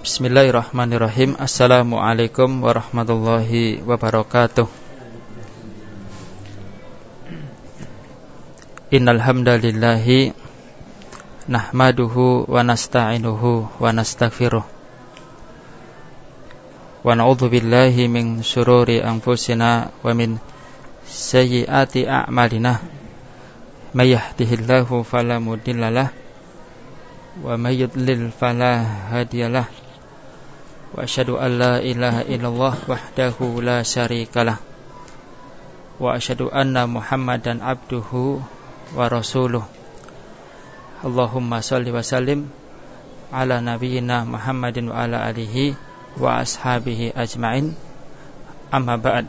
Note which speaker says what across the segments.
Speaker 1: Bismillahirrahmanirrahim. Assalamualaikum warahmatullahi wabarakatuh. Innal hamdalillahi nahmaduhu wa nasta'inuhu wa nastaghfiruh. Wa na'udzu billahi min syururi anfusina wa min sayyiati a'malina. May yahdihillahu fala mudhillalah wa may yudlil fala hadiyalah. Wa asyhadu an la ilaha illallah wahdahu la syarikalah. Wa asyhadu anna Muhammadan abduhu wa rasuluh. Allahumma shalli wa sallim ala nabiyyina Muhammadin wa ala alihi wa ashabihi ajma'in. Amma ba'd.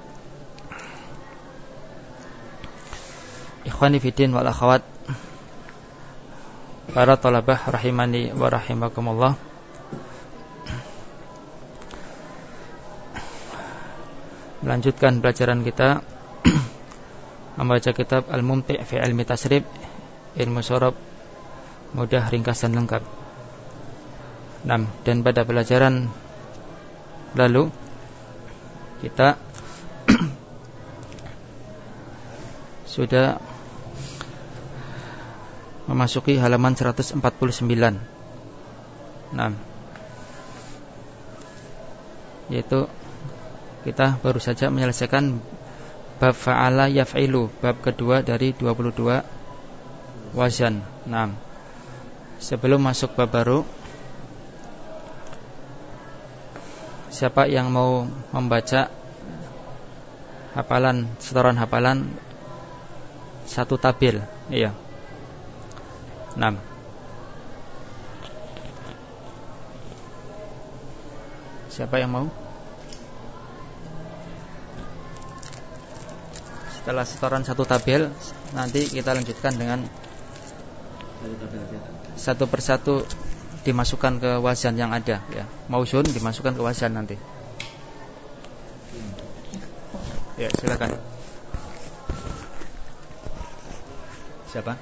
Speaker 1: Ikhwani fiddin wal akhwat, para talabah rahimani wa rahimakumullah. Melanjutkan pelajaran kita membaca kitab Al-Mumti' fi Ilmi Tasrif, ilmu sorob mudah, ringkas dan lengkap. Dan pada pelajaran lalu kita sudah memasuki halaman 149. Yaitu kita baru saja menyelesaikan bab fa'ala yaf'ilu, bab kedua dari 22 wazan. Sebelum masuk bab baru, siapa yang mau membaca hafalan, setoran hafalan satu tabel? Iya. 6. Siapa yang mau? Setelah setoran satu tabel, nanti kita lanjutkan dengan satu persatu dimasukkan ke wazan yang ada, ya. Mauzun dimasukkan ke wazan nanti. Ya, silakan. Siapa?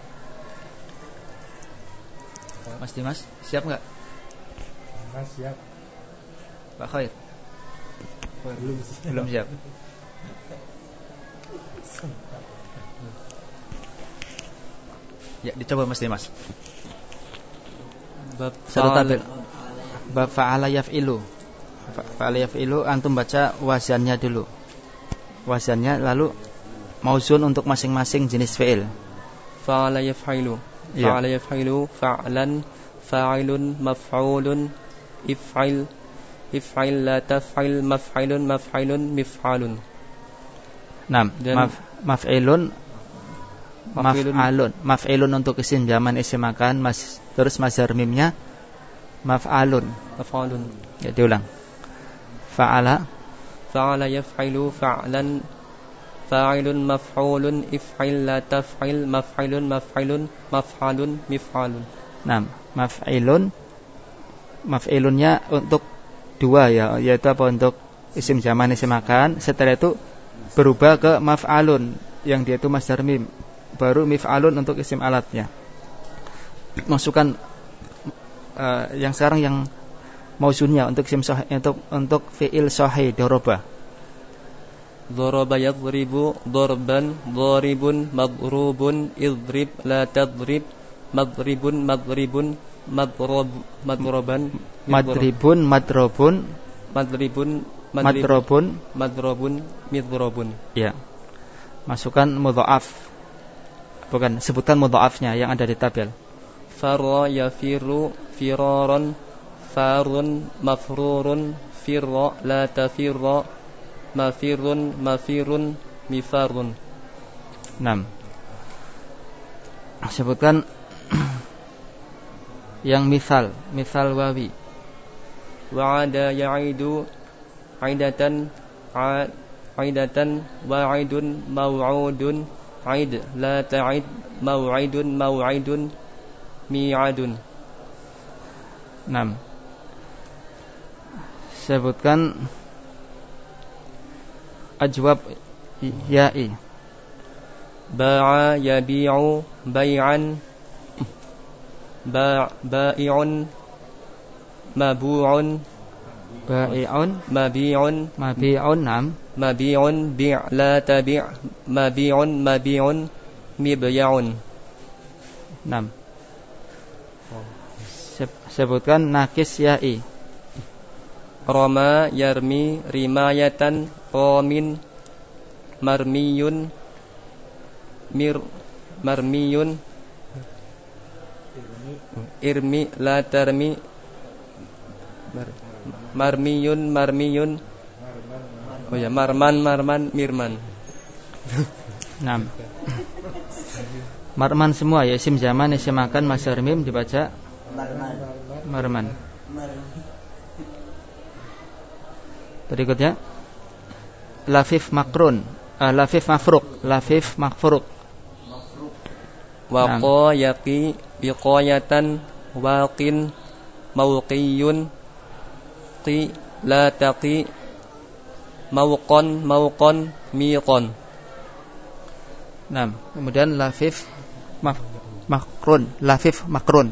Speaker 1: Mas Dimas, siap enggak?
Speaker 2: Mas, siap.
Speaker 1: Pak Khair? Belum siap. Ya, dicoba Mas Dimas. Bab fa'ala yaf'ilu. Fa'ala yaf'ilu, antum baca wazannya dulu. Wazannya, lalu mauzun untuk masing-masing jenis fi'il.
Speaker 3: Fa'ala yaf'ilu. Fa'ala yaf'ilu, fa'lan, fa'ilun, maf'ulun, if'il, if'il la taf'il, maf'ilun, maf'ilun, mif'alun.
Speaker 1: Maf'ilun, maf'alun. Maf'ilun untuk isim zaman, isim makan, terus mazhar mimnya maf'alun.
Speaker 3: Maf'alun.
Speaker 1: Ya, diulang. Fa'ala
Speaker 3: yaf'ilu, fa'lan, fa'ilun, maf'ulun, if'il la taf'il, maf'ilun, maf'ilun, maf'alun, mif'alun. Maf'ilunnya untuk dua, ya, yaitu apa? Untuk isim zaman, isim makan. Setelah itu berubah ke maf'alun, yang dia itu masdar mim. Baru mif'alun untuk isim alatnya. Masukkan yang sekarang yang mauzunnya untuk isim sahih, untuk fi'il sahih, daraba. Daraba yadribu, darban, daribun, madrubun, idrib, la tadrib, madribun, madribun, madroban,
Speaker 1: madribun, madrobun,
Speaker 3: midrobun.
Speaker 1: Ya. Masukkan mudha'af. Bukan, sebutkan mudha'afnya yang ada di tabel.
Speaker 3: Farra yafiru, firaran, farun, mafrurun, firra, la tafirra, mafirun, mafirun, mifarun.
Speaker 1: 6. Sebutkan yang misal wawi.
Speaker 3: Wa'ada ya'idu, aidatan, aidatan, wa'idun, maw'udun, aid, la ta'id, maw'idun, mi'adun.
Speaker 1: 6. Sebutkan ajwab ya'i.
Speaker 3: Ba'a yabi'u, bay'an, ba'i'un,
Speaker 4: mabu'un
Speaker 3: mabi'un nam
Speaker 4: mabi'un bi' la tabi' mabi'un mibya'un.
Speaker 3: nam. Sebutkan nakis ya'i.
Speaker 4: Rama yarmi rimayatan ramin marmiyun marmiyun irmi la tarmi marmiyun oh ya marman mirman.
Speaker 3: Nam. Marman semua ya, isim zaman, isim makan, masdar mim dibaca marman. Berikutnya lafif makrun, lafif mafruk.
Speaker 4: Waqa yaqi biqayatan waqin mawqiyun qi la taqi mawqan miqan.
Speaker 3: Nah, kemudian lafif makrun.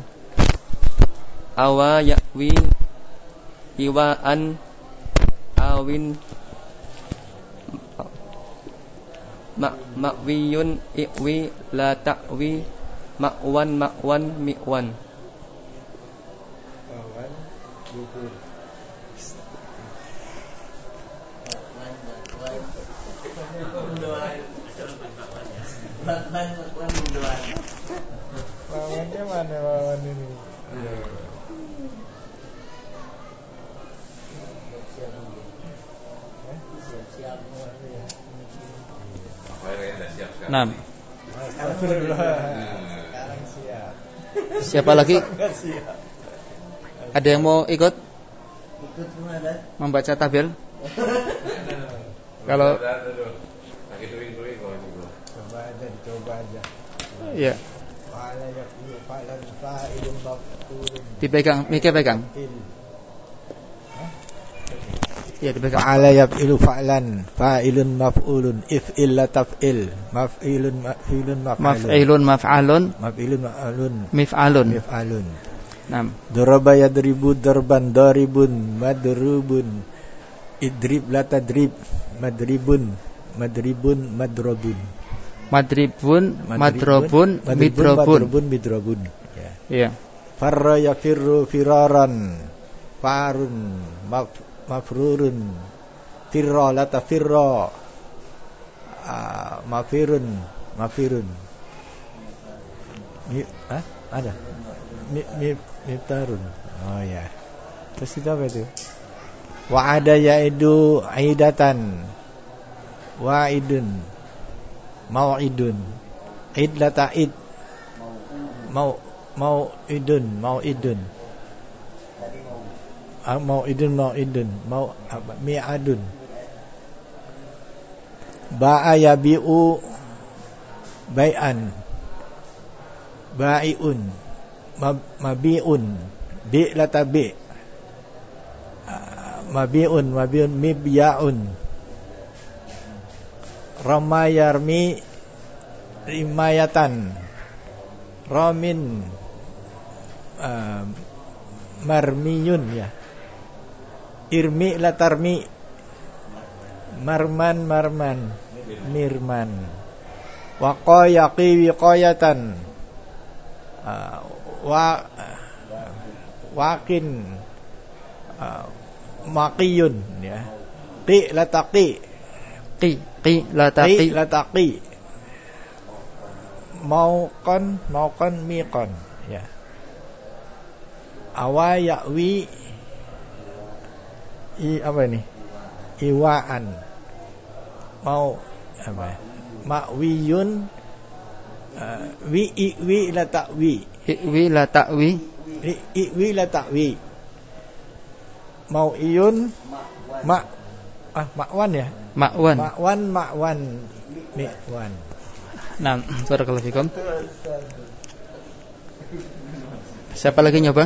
Speaker 4: Awa yakwi iwaan awin makwiyun iwi la ta'wi makwan mi'wan.
Speaker 2: Lawannya mana lawan ini?
Speaker 3: Nah,
Speaker 2: Sekarang siap.
Speaker 3: siapa lagi? Ada yang mau ikut membaca tabel? Kalau
Speaker 2: coba aja.
Speaker 3: ya, dipegang, mikir pegang. Ya, dipegang.
Speaker 2: Fa'ala yaf'ilu fa'lan fa'ilun maf'ulun if'il la taf'il maf'ilun
Speaker 3: Maf'ilun mif'alun. Naam.
Speaker 2: Daraba yadribu darban daribun madrubun idrib la tadrib madribun madrobun
Speaker 3: madrobun midrobun. Ya.
Speaker 2: Farra yafirru firaran farun mafrurun firra la tafirra mafirun ada mitarun. Oh ya, terus itu apa itu? Wa'ada ya'idu aidatan wa'idun mau'idun id la ta'id mau'idun mi'adun. Ba'a yabi'u bai'an ba'i'un mabi'un bi' la tabi' mabi'un mibya'un. Rama yarmi rimayatan ramin marmiyun ya. Irmi la tarmi marman mirman. Waqa yaqi wiqayatan waqin maqiyun ya. Qi la taqi mauqan miqan ya. Awa ya'wi apa ini? Iwaan. Mau apa? Ma'wiyun wi la ta'wi. Iwi la ta'wi. Mau'iyun ma'wan ya? Ma'wan mi'wan.
Speaker 3: Nah, barakallahu fikum. Siapa lagi nyoba?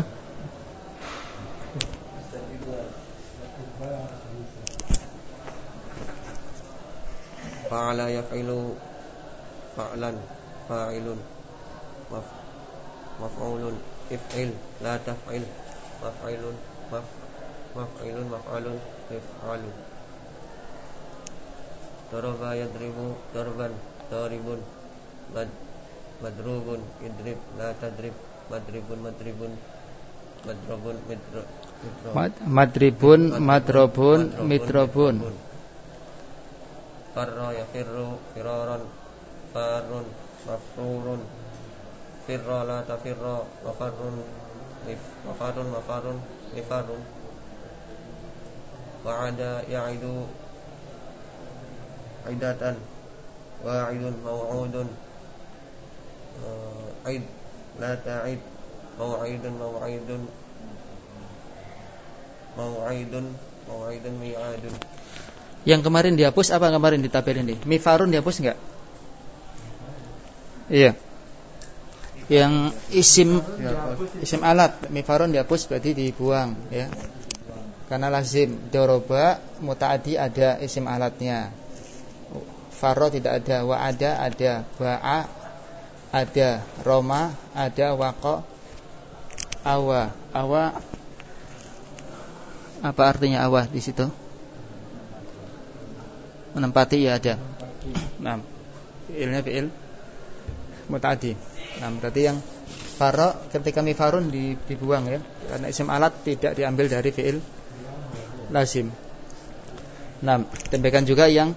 Speaker 4: Fa'ala yaf'ilu fa'lan fa'ilun maf'ulun if'il la taf'il maf'ilun maf'ilun maf'alun mif'alu. Daraba yadribu darban daribun madrubun idrib la tadrib madribun madribun madrabun
Speaker 3: madribun madrobun midrobun.
Speaker 4: Farra yafirru firaran farrun mafrurun firra la tafirra wafarrun mafarrun mifarrun. Wa'ada ya'idu aidatan wa'idun maw'udun aid la ta'id maw'idun mi'adun.
Speaker 3: Yang kemarin dihapus apa kemarin di tabel ini? Mifarun dihapus enggak? Iya. Yang isim alat mifarun dihapus berarti dibuang ya. Karena lazim. Doroba muta'addi ada isim alatnya. Farro tidak ada. Wa'ada ada. Ba'a ada. Roma ada. Waqa awa. Awa apa artinya awa di situ? Menempati ya ada. Nah, fi'ilnya fi'il muta'addi. Nah, berarti yang farro ketika mifarun dibuang ya. Karena isim alat tidak diambil dari fi'il lazim. Nah, demikian juga yang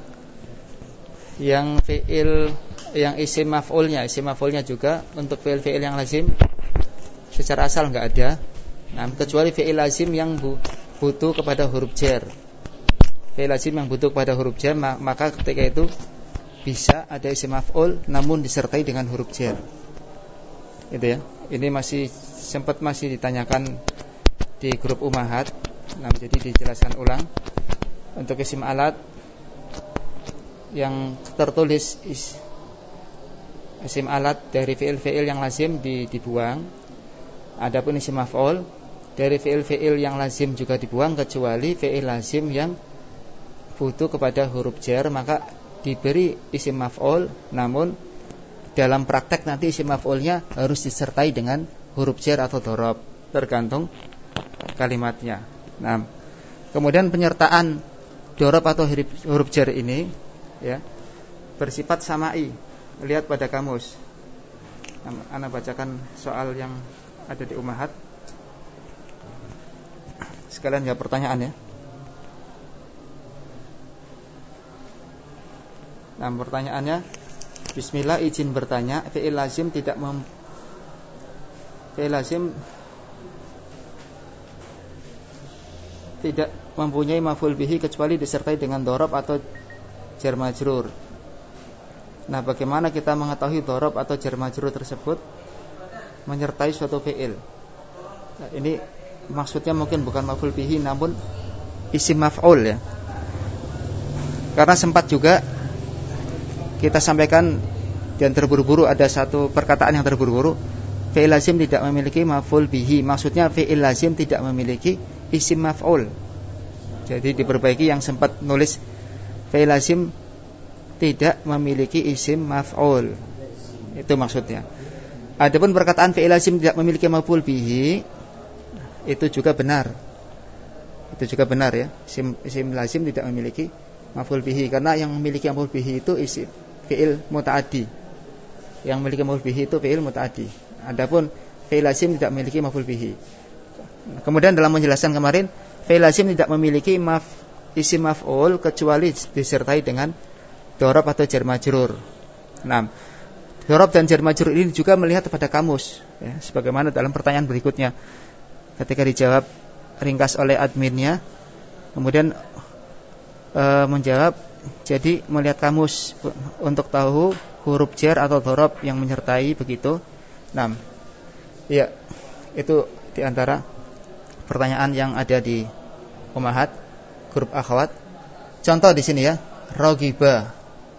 Speaker 3: fi'il yang isim maf'ulnya juga untuk fi'il yang lazim secara asal enggak ada. Nah, kecuali fi'il lazim yang butuh kepada huruf jar. Fi'il lazim yang butuh kepada huruf jar, maka ketika itu bisa ada isim maf'ul namun disertai dengan huruf jar. Gitu ya. Ini masih ditanyakan di grup Ummahat. Nah, jadi dijelaskan ulang. Untuk isim alat yang tertulis isim alat dari fi'il yang lazim dibuang. Adapun isim maf'ul dari fi'il yang lazim juga dibuang kecuali fi'il lazim yang butuh kepada huruf jar, maka diberi isim maf'ul, namun dalam praktek nanti isim maf'ulnya harus disertai dengan huruf jar atau dhorob, tergantung kalimatnya. Nah, kemudian penyertaan dhorob atau huruf jar ini ya bersifat sama'i. Lihat pada kamus. Ana bacakan soal yang ada di Ummahat. Sekalian jawab pertanyaan ya. Nah, pertanyaannya, bismillah izin bertanya, fi'il lazim tidak mempunyai maf'ul bihi kecuali disertai dengan dhorob atau jar majrur. Nah, bagaimana kita mengetahui dhorob atau jar majrur tersebut menyertai suatu fi'il? Nah, ini maksudnya mungkin bukan maf'ul bihi namun isim maf'ul ya. Karena sempat juga kita sampaikan dan terburu-buru, ada satu perkataan yang terburu-buru, fi'il lazim tidak memiliki maf'ul bihi. Maksudnya fi'il lazim tidak memiliki isim maf'ul. Jadi diperbaiki yang sempat nulis fi'il lazim tidak memiliki isim maf'ul. Itu maksudnya. Adapun perkataan fi'il lazim tidak memiliki maf'ul bihi, itu juga benar. Itu juga benar ya. Isim lazim tidak memiliki maf'ul bihi, karena yang memiliki maf'ul bihi itu isim fi'il muta'addi. Yang memiliki maf'ul bihi itu fi'il muta'addi. Adapun fi'il lazim tidak memiliki maf'ul bihi. Kemudian dalam menjelaskan kemarin, fi'il lazim tidak memiliki isim maf'ul kecuali disertai dengan dhorob atau jar majrur. Nah, dhorob dan jar majrur ini juga melihat pada kamus ya, sebagaimana dalam pertanyaan berikutnya. Ketika dijawab ringkas oleh adminnya, kemudian menjawab, jadi melihat kamus untuk tahu huruf jar atau dhorob yang menyertai begitu. Nah, ya, itu diantara pertanyaan yang ada di Ummahat grup akhwat. Contoh di sini ya, rogiba.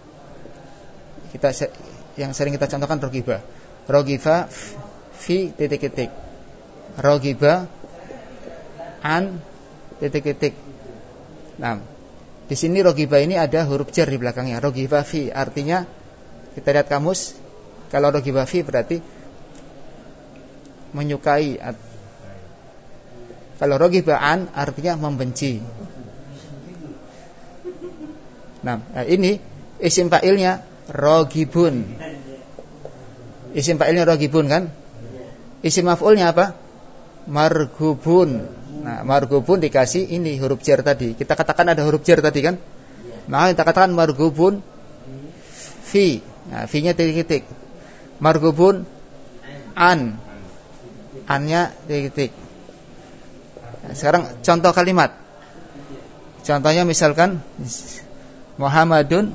Speaker 3: Yang sering kita contohkan rogiba. Rogiba fi titik-titik. Rogiba an titik-titik. Nah, di sini rogiba ini ada huruf jar di belakangnya. Rogiba fi artinya, kita lihat kamus, kalau rogiba fi berarti menyukai Kalau raghiba an artinya membenci. Nah, ini isim fa'ilnya raghibun. Isim fa'ilnya raghibun kan? Isim maf'ulnya apa? Marghubun. Nah, marghubun dikasih ini huruf jar tadi. Kita katakan ada huruf jar tadi kan? Nah, kita katakan marghubun fi. Nah, fi-nya titik-titik. Marghubun an. An-nya titik-titik. Nah, sekarang contoh kalimat. Contohnya misalkan Muhammadun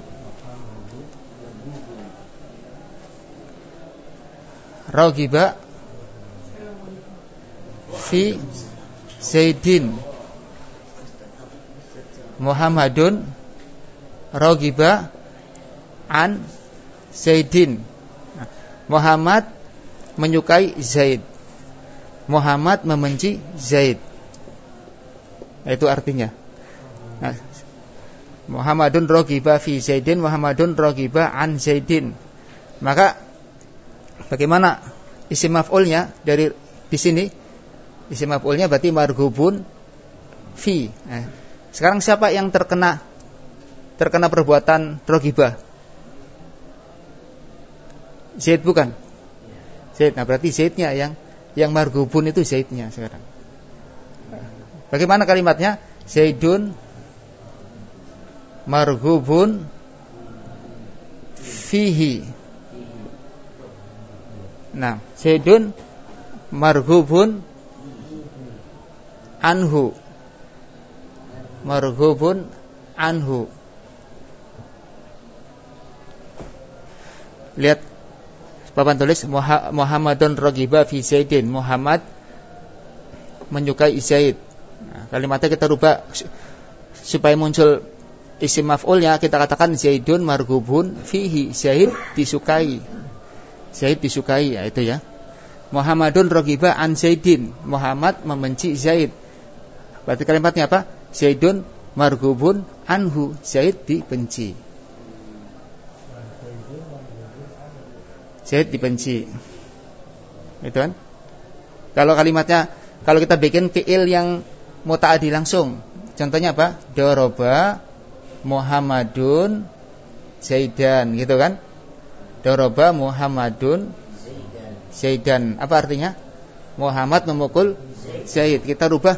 Speaker 3: raghiba fi Zaidin. Muhammadun raghiba an Zaidin. Muhammad menyukai Zaid. Muhammad membenci Zaid. Itu artinya. Nah, Muhammadun raghiba fi Zaidin, Muhammadun raghiba an Zaidin. Maka bagaimana isim maf'ulnya dari di sini? Isim maf'ulnya berarti marghubun fi. Nah, sekarang siapa yang terkena perbuatan raghiba? Zaid bukan? Zaid. Nah, berarti Zaidnya yang marghubun itu Zaidnya sekarang. Bagaimana kalimatnya? Zaidun marghubun fihi. Nah, Zaidun marghubun anhu. Marghubun anhu. Lihat papan tulis Muhammadun raghiba fi Zaidin. Muhammad menyukai Zaid. Nah, kalimatnya kita rubah supaya muncul isim maf'ulnya, kita katakan Zaidun marghubun fihi. Zaid disukai. Zaid disukai, ya itu ya. Muhammadun raghiba an Zaidin. Muhammad membenci Zaid. Berarti kalimatnya apa? Zaidun marghubun anhu. Zaid dibenci. Zaid dibenci. Itu kan? Kalau kalimatnya, kalau kita bikin fi'il yang muta'addi langsung, contohnya apa? Doroba Muhammadun Zaidan, gitu kan? Doroba Muhammadun Zaidan. Apa artinya? Muhammad memukul Zaid. Kita rubah,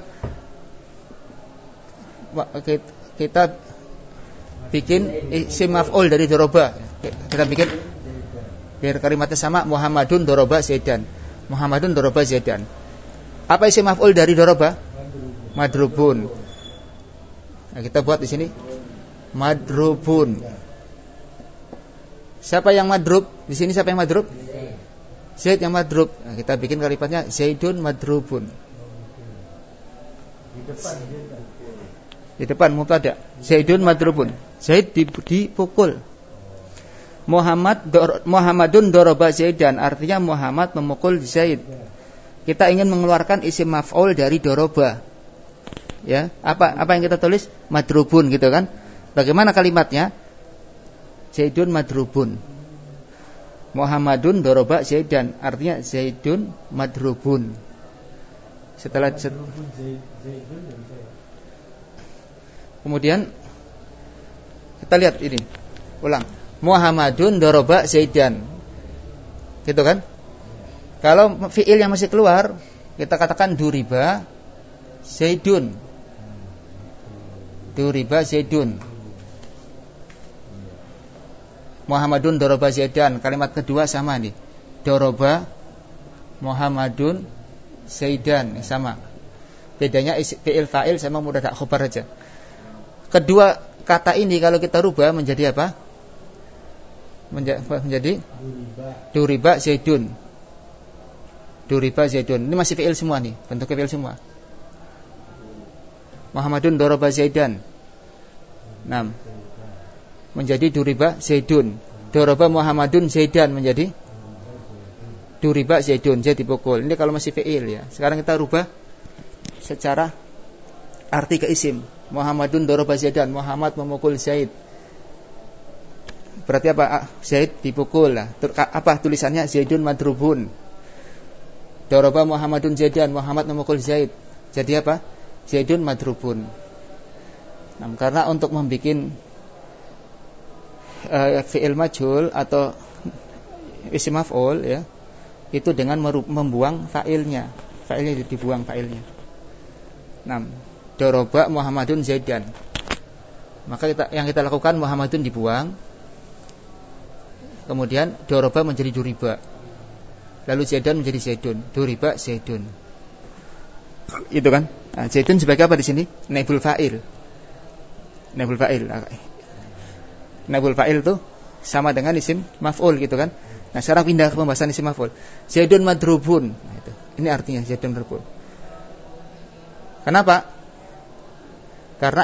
Speaker 3: kita bikin isim maf'ul dari doroba. Kita bikin biar kalimatnya sama. Muhammadun doroba Zaidan. Muhammadun doroba Zaidan. Apa isim maf'ul dari doroba? Madrubun. Nah, kita buat di sini madrubun. Siapa yang madrub? Di sini siapa yang madrub? Zaid yang madrub. Nah, kita bikin kalimatnya Zaidun madrubun. Di depan mubtada. Zaidun madrubun. Zaid dipukul. Muhammadun doroba Zaidan, artinya Muhammad memukul Zaid. Kita ingin mengeluarkan isim maf'ul dari doroba. Ya, apa yang kita tulis? Madrubun, gitu kan? Bagaimana kalimatnya? Zaidun madrubun. Muhammadun doroba Zaidan, artinya Zaidun madrubun. Kemudian kita lihat ini. Ulang. Muhammadun doroba Zaidan. Gitu kan? Kalau fi'il yang masih keluar, kita katakan duriba Zaidun. Duriba Zaidun. Muhammadun doroba Zaidan. Kalimat kedua sama nih. Doroba Muhammadun Zaidan, sama. Bedanya fi'il fa'il sama mubtada khobar aja. Kedua kata ini kalau kita rubah menjadi apa? Menjadi duriba Zaidun. Duriba Zaidun. Ini masih fi'il semua nih, bentuknya fi'il semua. Muhammadun doroba Zaidan. 6. Menjadi duriba Zaidun. Doroba Muhammadun Zaidan menjadi duriba Zaidun. Jadi dipukul. Ini kalau masih fi'il ya. Sekarang kita rubah secara arti ke isim. Muhammadun doroba Zaidan. Muhammad memukul Zaid. Berarti apa? Zaid dipukul lah. Apa tulisannya? Zaidun madrubun. Doroba Muhammadun Zaidan. Muhammad memukul Zaid. Jadi apa? Zaidun madrubun. Nah, karena untuk membuat fi'il majhul atau isim maf'ul ya, itu dengan membuang fa'ilnya. Fa'ilnya dibuang fa'ilnya. Nah, doroba Muhammadun Zaidan. Maka yang kita lakukan Muhammadun dibuang. Kemudian doroba menjadi duriba. Lalu Zaidan menjadi Zaidun. Duriba Zaidun. Itu kan? Nah, Zaidun sebagai apa di sini? Naibul fa'il. Naibul fa'il. Naibul fa'il itu sama dengan isim maf'ul gitu kan? Nah, sekarang pindah ke pembahasan isim maf'ul. Zaidun madrubun. Nah, itu. Ini artinya Zaidun madrubun. Kenapa? Karena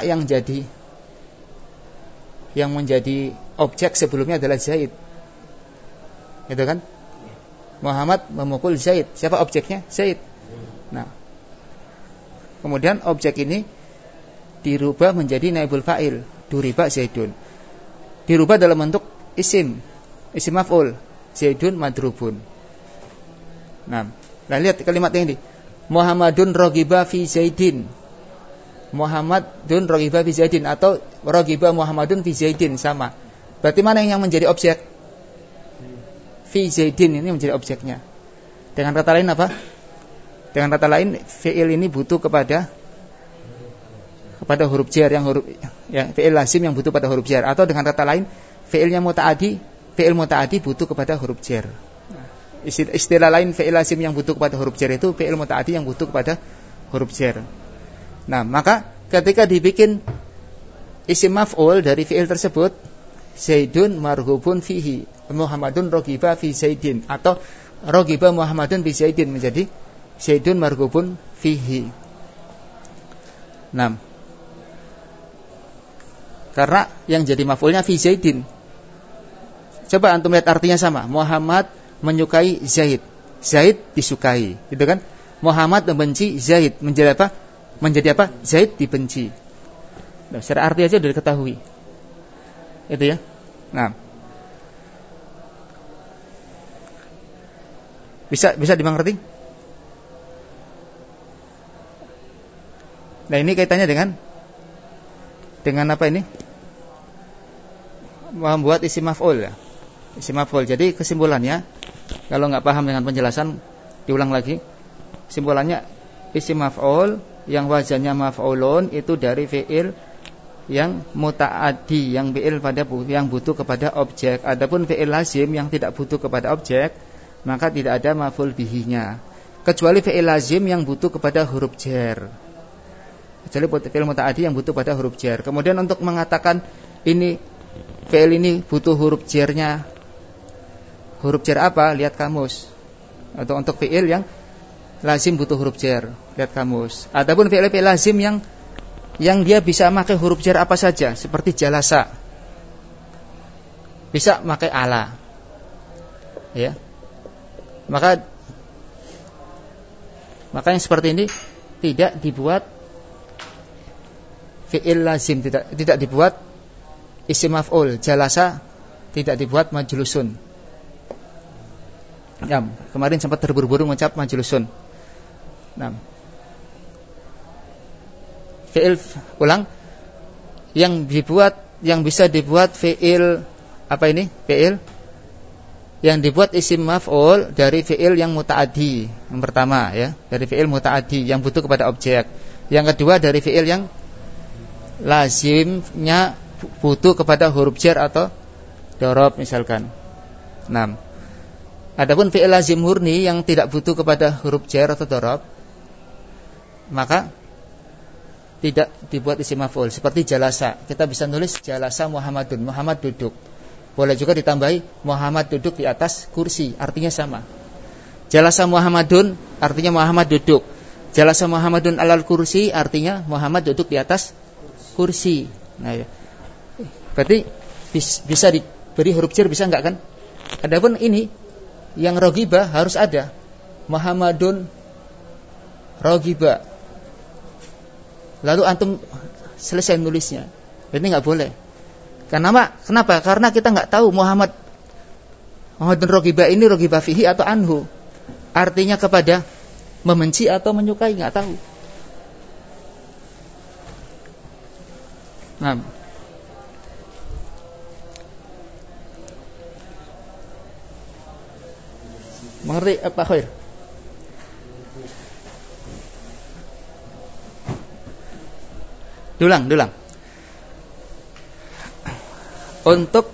Speaker 3: yang menjadi objek sebelumnya adalah Zaid. Itu kan? Muhammad memukul Zaid. Siapa objeknya? Zaid. Nah, kemudian objek ini dirubah menjadi naibul fa'il. Duriba Zaidun. Dirubah dalam bentuk isim maf'ul. Zaidun madrubun. Nah, lihat kalimat ini. Muhammadun rogiba fi Zaidin. Muhammadun rogiba fi Zaidin atau rogiba Muhammadun fi Zaidin sama. Berarti mana yang menjadi objek? Fi Zaidin ini menjadi objeknya. Dengan kata lain apa? Dengan kata lain fi'il ini butuh kepada huruf jar fi'il lazim yang butuh pada huruf jar, atau dengan kata lain fi'il muta'addi butuh kepada huruf jar. Istilah lain fi'il lazim yang butuh kepada huruf jar itu fi'il muta'addi yang butuh kepada huruf jar. Nah, maka ketika dibikin isim maf'ul dari fi'il tersebut, Zaidun marghubun fihi, Muhammadun rogiba fi Zaidin, atau rogiba Muhammadun fi Zaidin menjadi Zaidun marghubun fihi. Nah, karena yang jadi maf'ulnya fi Zaidin. Coba antum lihat artinya sama. Muhammad menyukai Zaid. Zaid disukai, gitu kan? Muhammad membenci Zaid. Menjadi apa? Zaid dibenci. Nah, secara arti aja sudah diketahui. Itu ya. Nah, bisa dimengerti? Nah, ini kaitannya dengan apa ini? Membuat isim maf'ul ya. Isim maf'ul. Jadi kesimpulannya, kalau nggak paham dengan penjelasan, diulang lagi. Kesimpulannya isim maf'ul yang wazannya maf'ulun itu dari fi'il yang muta'addi, yang fi'il yang butuh kepada objek. Adapun fi'il lazim yang tidak butuh kepada objek, maka tidak ada maf'ul bihinya. Kecuali fi'il lazim yang butuh kepada huruf jar. Kecuali fi'il muta'addi yang butuh pada huruf jar. Kemudian untuk mengatakan ini fi'il ini butuh huruf jarnya, huruf jar apa? Lihat kamus. Atau untuk fi'il yang lazim butuh huruf jar, lihat kamus. Adapun fi'il lazim yang dia bisa pakai huruf jar apa saja, seperti jalasa, bisa pakai ala, ya. Maka yang seperti ini tidak dibuat fi'il lazim, tidak dibuat isim maf'ul. Jalasa tidak dibuat majlusun. Ya, kemarin sempat terburu-buru mengucap majlusun. Nah, fi'il ulang yang bisa dibuat fi'il apa ini? Fi'il yang dibuat isim maf'ul dari fi'il yang muta'addi. Yang pertama ya, dari fi'il muta'addi yang butuh kepada objek. Yang kedua dari fi'il yang lazimnya butuh kepada huruf jar atau dorob misalkan. Nah, adapun fi'il lazim murni yang tidak butuh kepada huruf jar atau dorob, maka tidak dibuat isim maf'ul. Seperti jalasa, kita bisa nulis jalasa Muhammadun, Muhammad duduk. Boleh juga ditambahi Muhammad duduk di atas kursi, artinya sama. Jalasa Muhammadun artinya Muhammad duduk. Jalasa Muhammadun alal kursi artinya Muhammad duduk di atas kursi. Nah, ya. Berarti bisa diberi huruf jar, bisa enggak kan? Adapun ini yang rogiba harus ada Muhammadun rogiba. Lalu antum selesai nulisnya. Ini enggak boleh. Kenapa? Karena kita enggak tahu Muhammadun rogiba ini rogiba fihi atau anhu. Artinya kepada membenci atau menyukai, enggak tahu. Nah, mengerti apa Khair? Dulang. Untuk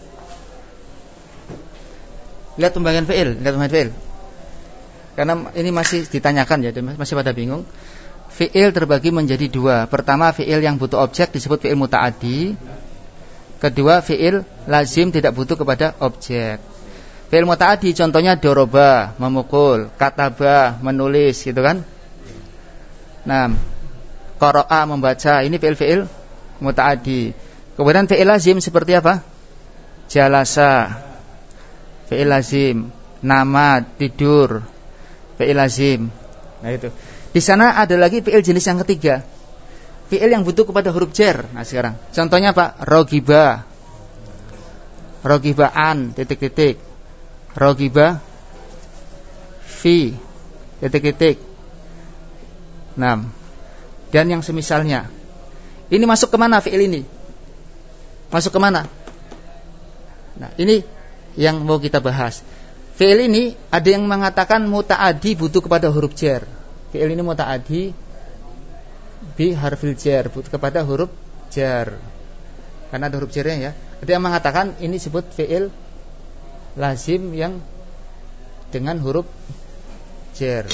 Speaker 3: lihat pembagian fi'il. Karena ini masih ditanyakan ya, masih pada bingung. Fi'il terbagi menjadi dua. Pertama, fi'il yang butuh objek disebut fi'il muta'addi. Kedua, fi'il lazim tidak butuh kepada objek. Fi'il muta'addi contohnya doroba, memukul, kataba, menulis, gitu kan? Nah, qara'a, membaca. Ini fi'il muta'addi. Kemudian fi'il lazim seperti apa? Jalasa, fi'il lazim. Nama, tidur, fi'il lazim. Nah itu. Di sana ada lagi fi'il jenis yang ketiga, fi'il yang butuh kepada huruf jar. Nah sekarang contohnya apa? Rogiba, rogibaan, titik-titik. Rogiba fi, titik-titik. Nah, dan yang semisalnya. Ini masuk kemana fi'il ini? Masuk kemana? Nah ini yang mau kita bahas. Fi'il ini ada yang mengatakan muta'addi butuh kepada huruf jar. Fi'il ini muta'addi bi harfil jar, butuh kepada huruf jar. Karena ada huruf jarnya ya. Ada yang mengatakan ini disebut fi'il lazim yang dengan huruf jar.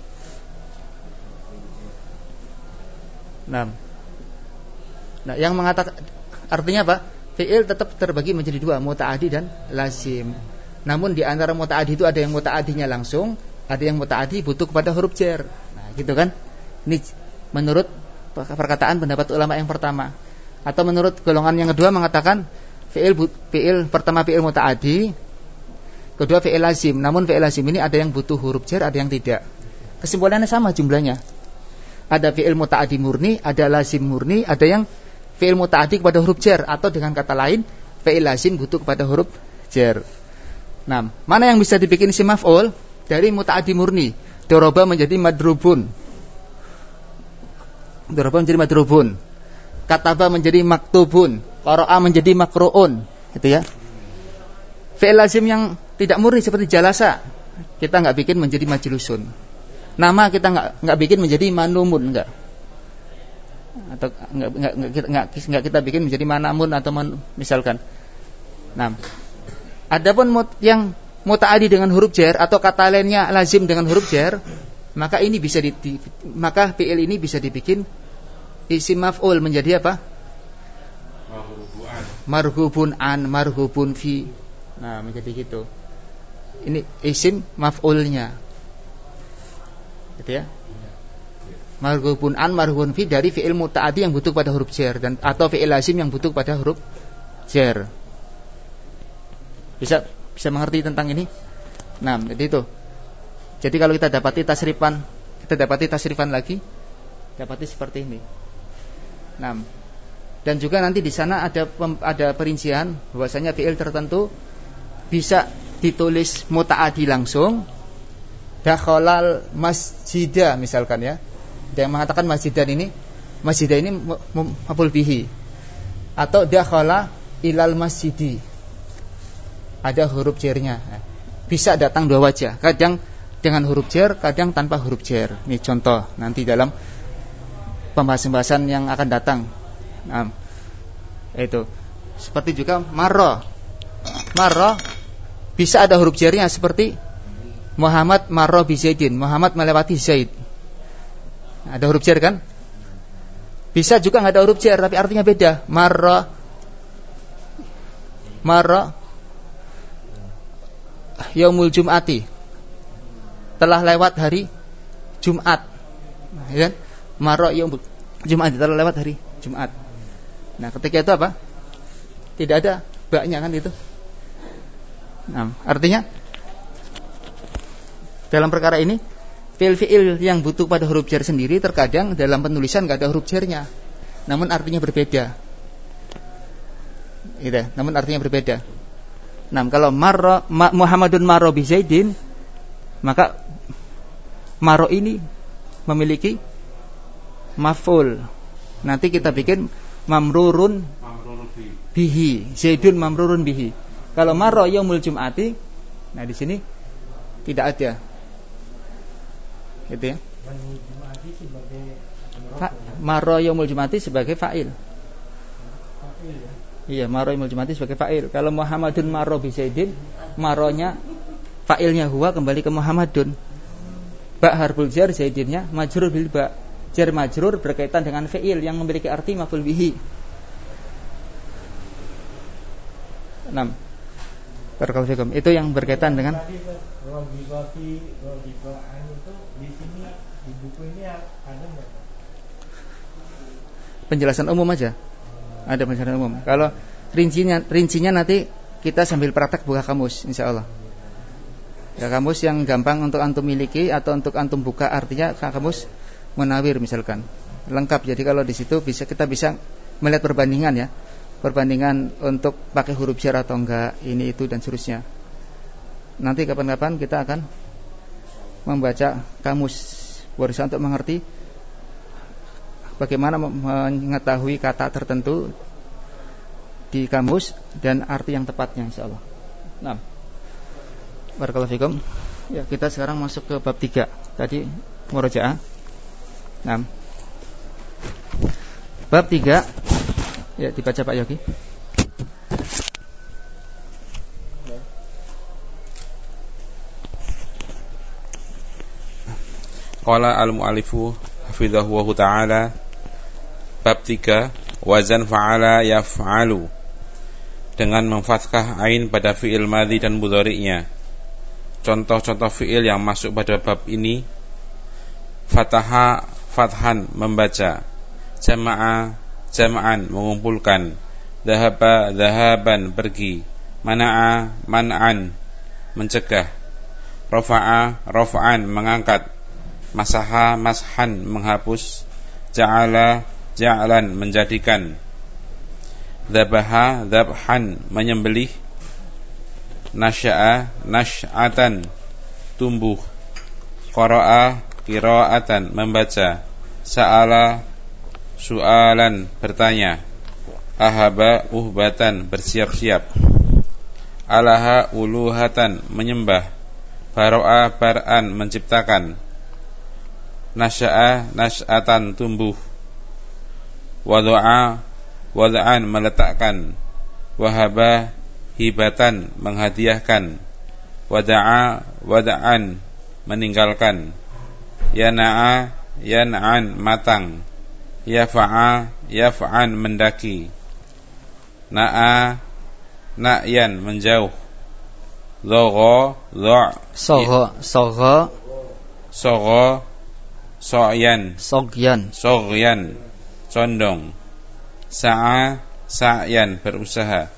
Speaker 3: Nah, yang mengatakan artinya apa? Fi'il tetap terbagi menjadi dua, muta'addi dan lazim. Namun di antara muta'addi itu ada yang muta'addinya langsung, ada yang muta'addi butuh kepada huruf jar. Nah, gitu kan? Ini menurut perkataan pendapat ulama yang pertama. Atau menurut golongan yang kedua mengatakan fi'il pertama fi'il muta'addi, kedua fi'il lazim. Namun fi'il lazim ini ada yang butuh huruf jar, ada yang tidak. Kesimpulannya sama jumlahnya. Ada fi'il muta'addi murni, ada lazim murni, ada yang fi'il muta'addi kepada huruf jar, atau dengan kata lain fi'il lazim butuh kepada huruf jar. Nah, mana yang bisa dibikin isim maf'ul dari muta'addi murni? Doroba menjadi madrubun. Doroba menjadi madrubun. Kataba menjadi maktubun. Qara'a menjadi makru'un. Itu ya. Fi'il lazim yang tidak murni seperti jalasa, kita enggak bikin menjadi majlusun. Nama kita enggak bikin menjadi manumun, enggak. Atau enggak kita bikin menjadi manamun atau misalkan. Nah, adapun yang muta'addi dengan huruf jar atau kata lainnya lazim dengan huruf jar, maka ini bisa maka fi'il ini bisa dibikin isim maf'ul menjadi apa? Marhubun an, marhubun fi. Nah, menjadi gitu. Ini isim maf'ulnya. Gitu ya. Marhubun an, marhubun fi dari fi'il muta'addi yang butuh pada huruf jar dan atau fi'il lazim yang butuh pada huruf jar. Bisa mengerti tentang ini? Nah, jadi itu. Jadi kalau kita dapati tasrifan lagi, dapati seperti ini. Nah, dan juga nanti di sana ada perincian bahwasanya fi'il tertentu bisa ditulis muta'addi langsung. Dakhalal masjidah misalkan ya. Ada yang mengatakan masjidah ini maf'ul bihi. Atau dakhala ilal masjidi. Ada huruf jarnya. Bisa datang dua wajah. Kadang dengan huruf jar, kadang tanpa huruf jar. Ini contoh nanti dalam pembahasan yang akan datang. Nah, itu. Seperti juga marra. Marra bisa ada huruf jarnya seperti Muhammad marra bi Zaidin. Muhammad melewati Zaid. Ada huruf jar kan? Bisa juga enggak ada huruf jar tapi artinya beda. Marra yaumul jum'ati, telah lewat hari Jumat. Nah, ya kan? Marra yaumul jum'ati, telah lewat hari Jumat. Nah, ketika itu apa? Tidak ada baknya kan itu. Nah, artinya dalam perkara ini fi'il yang butuh pada huruf jar sendiri terkadang dalam penulisan enggak ada huruf jarnya. Namun artinya berbeda. Gitu, namun artinya berbeda. Nah, kalau Muhammadun marra bi Zaidin, maka marra ini memiliki maf'ul. Nanti kita bikin mamrurun bihi. Zaidun mamrurun bihi. Kalau marra yaumul jum'ati, nah di sini tidak ada. Gitu ya. Marra yaumul jum'ati sebagai fa'il. Iya, marra yaumul jum'ati sebagai fa'il. Kalau Muhammadun marra bi Zaidin, marronya fa'ilnya huwa kembali ke Muhammadun. Ba harful jar, Zaidinnya majrur bil ba. Jar majrur berkaitan dengan fi'il yang memiliki arti maf'ul bihi. 6. Barakallahu. Itu yang berkaitan dengan
Speaker 2: Rogibafi itu di sini di buku ini ada enggak?
Speaker 3: Penjelasan umum aja. Ada penjelasan umum. Kalau rincinya nanti kita sambil praktek buka kamus insyaallah. Ya, kamus yang gampang untuk antum miliki atau untuk antum buka, artinya kamus Munawir misalkan. Lengkap. Jadi kalau di situ kita bisa melihat perbandingan ya. Perbandingan untuk pakai huruf jar atau enggak, ini itu dan seterusnya. Nanti kapan-kapan kita akan membaca kamus Warisa untuk mengerti bagaimana mengetahui kata tertentu di kamus dan arti yang tepatnya insyaallah. Nah, barakallahu fikum. Ya, kita sekarang masuk ke bab 3. Tadi murajaah. Nah, bab 3. Ya, dibaca Pak Yogi.
Speaker 5: Qala al-mu'allifu hafizahu wa ta'ala, bab 3, wazan fa'ala yaf'alu, dengan memfathah ain pada fi'il madhi dan mudhari'nya. Contoh-contoh fi'il yang masuk pada bab ini: fataha, fathan, membaca; jama'a, jama'an, mengumpulkan; dhahaba, dhahaban, pergi; mana'a, man'an, mencegah; rafa'a, raf'an, mengangkat; masaha, mashan, menghapus; ja'ala, ja'lan, menjadikan; dhabaha, dhabhan, menyembelih; nasya'a, nash'atan, tumbuh; qara'a, qira'atan, membaca; sa'ala, su'alan, bertanya; ahaba, uhbatan, bersiap-siap; alaha, uluhatan, menyembah; baro'a, bar'an, menciptakan; nasya'a, nash'atan, tumbuh; wadu'a, wada'an, meletakkan; wahaba, hibatan, menghadiahkan; wada'a, wada'an, meninggalkan; yana'a, yan'an, matang; yafa'a, yaf'an, mendaki; na'a, na'yan, menjauh; dhagha, dha',
Speaker 3: Sogha,
Speaker 5: so'yan, soghyan, condong; sa'a, sa'yan, berusaha.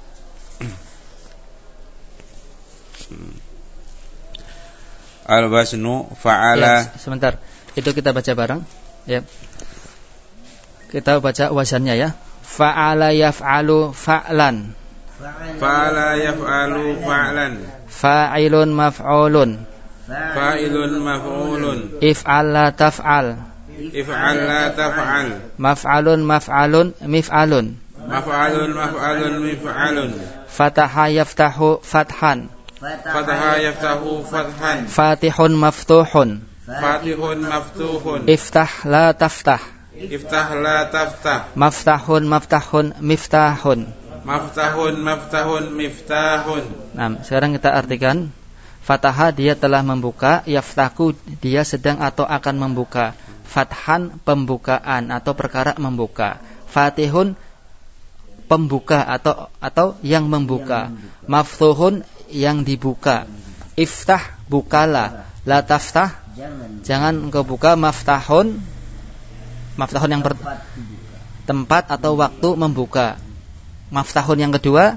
Speaker 5: Al-waznu fa'ala.
Speaker 3: Ya, sebentar. Itu kita baca bareng. Ya. Kita baca wazannya ya. Fa'ala yaf'alu fa'lan.
Speaker 5: Fa'ala yaf'alu fa'lan.
Speaker 3: Fa'ilun maf'ulun.
Speaker 5: Fa'ilun maf'ulun.
Speaker 3: If'al la taf'al.
Speaker 5: If'al la taf'al.
Speaker 3: Maf'alun maf'alun mif'alun.
Speaker 5: Maf'alun maf'alun mif'alun.
Speaker 3: Fataha yaftahu fathan.
Speaker 5: Fataha yaftahu fathan.
Speaker 3: Fatihun maftuhun.
Speaker 5: Fatihun maftuhun.
Speaker 3: Iftah la taftah.
Speaker 5: Iftah la taftah.
Speaker 3: Maftahun maftahun miftahun.
Speaker 5: Maftahun maftahun miftahun.
Speaker 3: Nah, sekarang kita artikan. Fataha, dia telah membuka. Yaftaku, dia sedang atau akan membuka. Fathan, pembukaan atau perkara membuka. Fatihun, pembuka atau yang membuka. Maftuhun, yang dibuka. Iftah, bukalah. La taftah, jangan engkau buka. Maftahun yang tempat atau waktu membuka. Maftahun yang kedua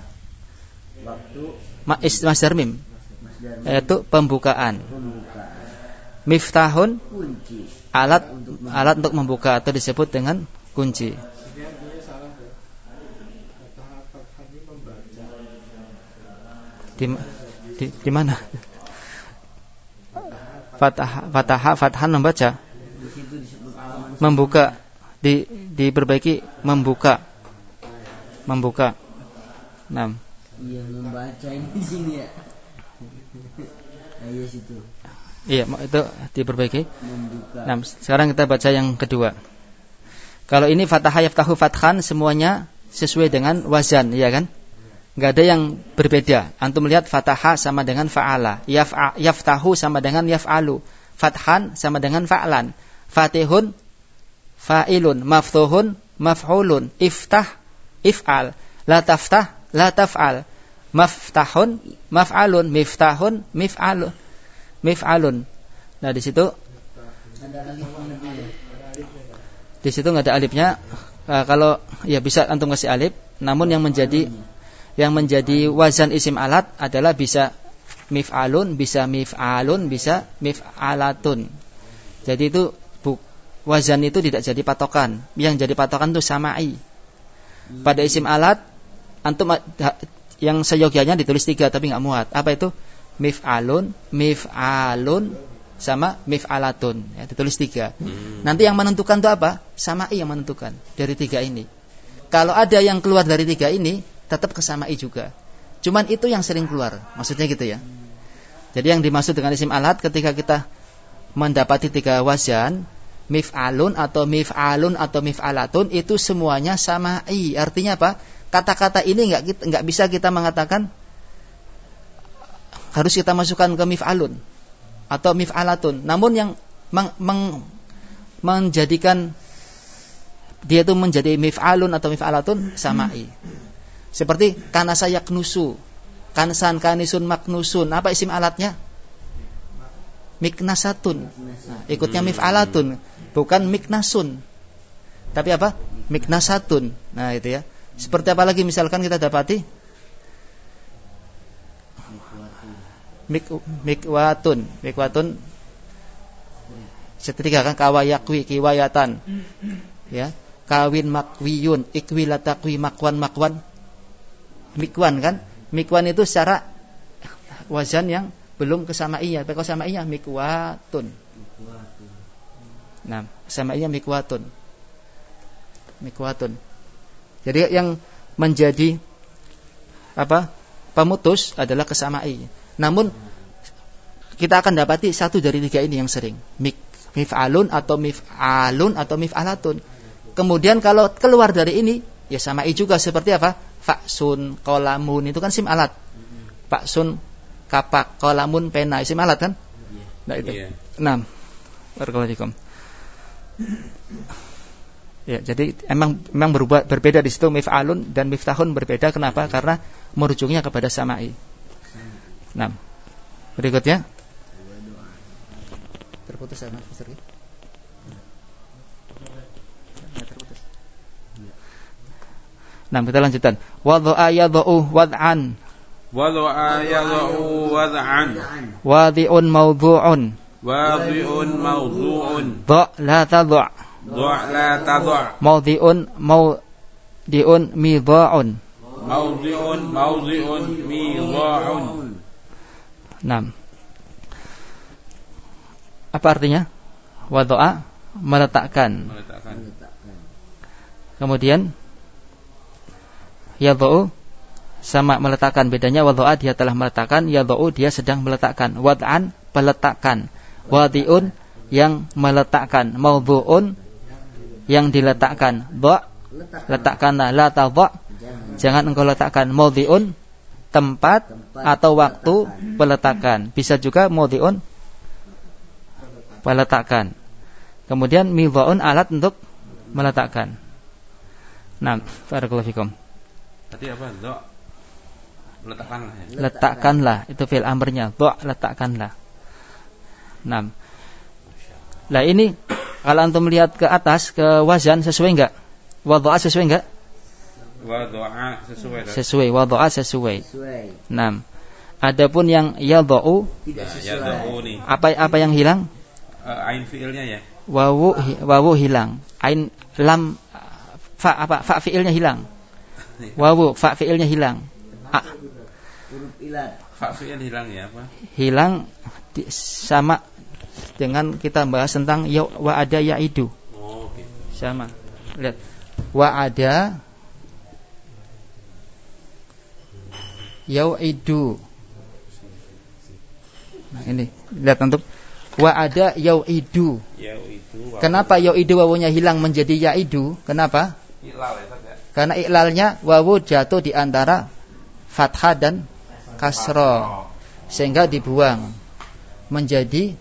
Speaker 3: masdar mim, yaitu pembukaan. Miftahun, alat untuk membuka atau disebut dengan kunci. Di mana? Fathan membaca, membuka. diperbaiki membuka. Nah.
Speaker 6: Iya, membaca ini di sini ya. Iya situ.
Speaker 3: Iya, itu diperbaiki.
Speaker 6: Membuka.
Speaker 3: Nah, sekarang kita baca yang kedua. Kalau ini fataha yaftahu fathan semuanya sesuai dengan wazan, ya kan? Enggak ada yang berbeda. Antum lihat fataha sama dengan fa'ala, yaftahu sama dengan yaf'alu, fathan sama dengan fa'lan, fatihun fa'ilun, maftuhun maf'ulun, iftah if'al, la taftah la taf'al, maftahun maf'alun, miftahun mif'alun. Nah, di situ nggak ada alifnya. Kalau ya bisa antum kasih alif, namun yang menjadi wazan isim alat adalah bisa mif'alun, bisa mif'alun, bisa mif'alatun. Jadi itu wazan itu tidak jadi patokan. Yang jadi patokan itu sama'i. Pada isim alat antum yang seyogyanya ditulis 3 tapi nggak muat. Apa itu? Mif'alun, mif'alun sama mif'alatun, ya, ditulis 3. Nanti yang menentukan itu apa? Sama'i yang menentukan dari 3 ini. Kalau ada yang keluar dari 3 ini, tetap ke sama'i juga. Cuman itu yang sering keluar, maksudnya gitu ya. Jadi yang dimaksud dengan isim alat ketika kita mendapati 3 wazan, mif'alun atau mif'alun atau mif'alatun, itu semuanya sama'i. Artinya apa? Kata-kata ini enggak bisa kita mengatakan harus kita masukkan ke mif'alun atau mif'alatun. Namun yang menjadikan dia itu menjadi mif'alun atau mif'alatun sama'i. Seperti kanasa yaknusu, kansan kanisun maknusun. Apa isim alatnya? Miknasatun. Nah, ikutnya mif'alatun, bukan miknasun. Tapi apa? Miknasatun. Nah, itu ya. Seperti apa lagi misalkan kita dapati? Mikwatun setrika kan, kawayakwi kiwayatan, ya, kawin makwiyun, ikwilatakwi makwan mikwan kan, mikwan itu secara wazan yang belum kesamainya. Kalau samainya mikwatun. Nah, samainya mikwatun. Jadi yang menjadi pemutus adalah kesamai. Namun kita akan dapati 1 dari 3 ini yang sering, mif'alun atau mif'alun atau mif'alatun. Kemudian kalau keluar dari ini, ya samai juga. Seperti apa? Faksun, qalamun, itu kan isim alat. Faksun kapak, qalamun pena, isim alat kan? Nah itu. Nah, barakallahu. Ya, jadi memang berbeda di situ. Mif'alun dan miftahun berbeda. Kenapa? Karena merujuknya kepada samai. Nah, berikutnya terputus ya Mas Sergi. Terputus. Nah, kita lanjutkan. Wadha'a yadha'u wad'an.
Speaker 5: Wadha'a yadha'u wad'an.
Speaker 3: Wadhi'un mawdhu'un.
Speaker 5: Wadhi'un mawdhu'un.
Speaker 3: Dha' la tadha'.
Speaker 5: Dha' la tadha'.
Speaker 3: Mawdhi'un midha'un.
Speaker 5: Mawdhi'un midha'un.
Speaker 3: Nah, apa artinya? Wadha'a meletakkan. Kemudian yadha'u sama meletakkan. Bedanya wadha'a dia telah meletakkan, yadha'u dia sedang meletakkan. Wad'an peletakan, wadhi'un yang meletakkan, mawdhu'un yang diletakkan. Dha' letakkanlah, la tadha' jangan engkau letakkan. Mawdhi'un tempat atau waktu peletakan. Bisa juga mawdhi'un peletakan. Kemudian midha'un alat untuk meletakkan. Nah, barakallahu fikum.
Speaker 5: Tadi apa? Dha' letakkanlah ya?
Speaker 3: Letakkanlah, itu fi'il amrnya. Dha' letakkanlah. Nah. Lah ini kalau antum melihat ke atas, ke wazan sesuai enggak? Wadha'a sesuai enggak?
Speaker 5: Wadha'a sesuai.
Speaker 3: Sesuai, wadha'a sesuai. Nah. Adapun yang yadha'u
Speaker 6: tidak sesuai.
Speaker 5: Yadha'u nih.
Speaker 3: Apa yang hilang?
Speaker 5: Ain fi'ilnya ya.
Speaker 3: Wawu hilang. Ain lam fa fi'ilnya hilang. Wawu fa fi'ilnya hilang.
Speaker 6: Huruf ilat.
Speaker 5: Fa fi'il hilang ya apa?
Speaker 3: Hilang sama dengan kita bahas tentang wa'ada ya'idu.
Speaker 5: Oh, okay.
Speaker 3: Sama. Lihat. Wa'ada yau'idu. Nah, ini lihat antum. Wa'ada yau'idu. Kenapa yau'idu wawunya hilang menjadi ya'idu? Kenapa?
Speaker 5: Iqlal ya.
Speaker 3: Karena iklalnya wawu jatuh di antara fathah dan kasra, sehingga dibuang menjadi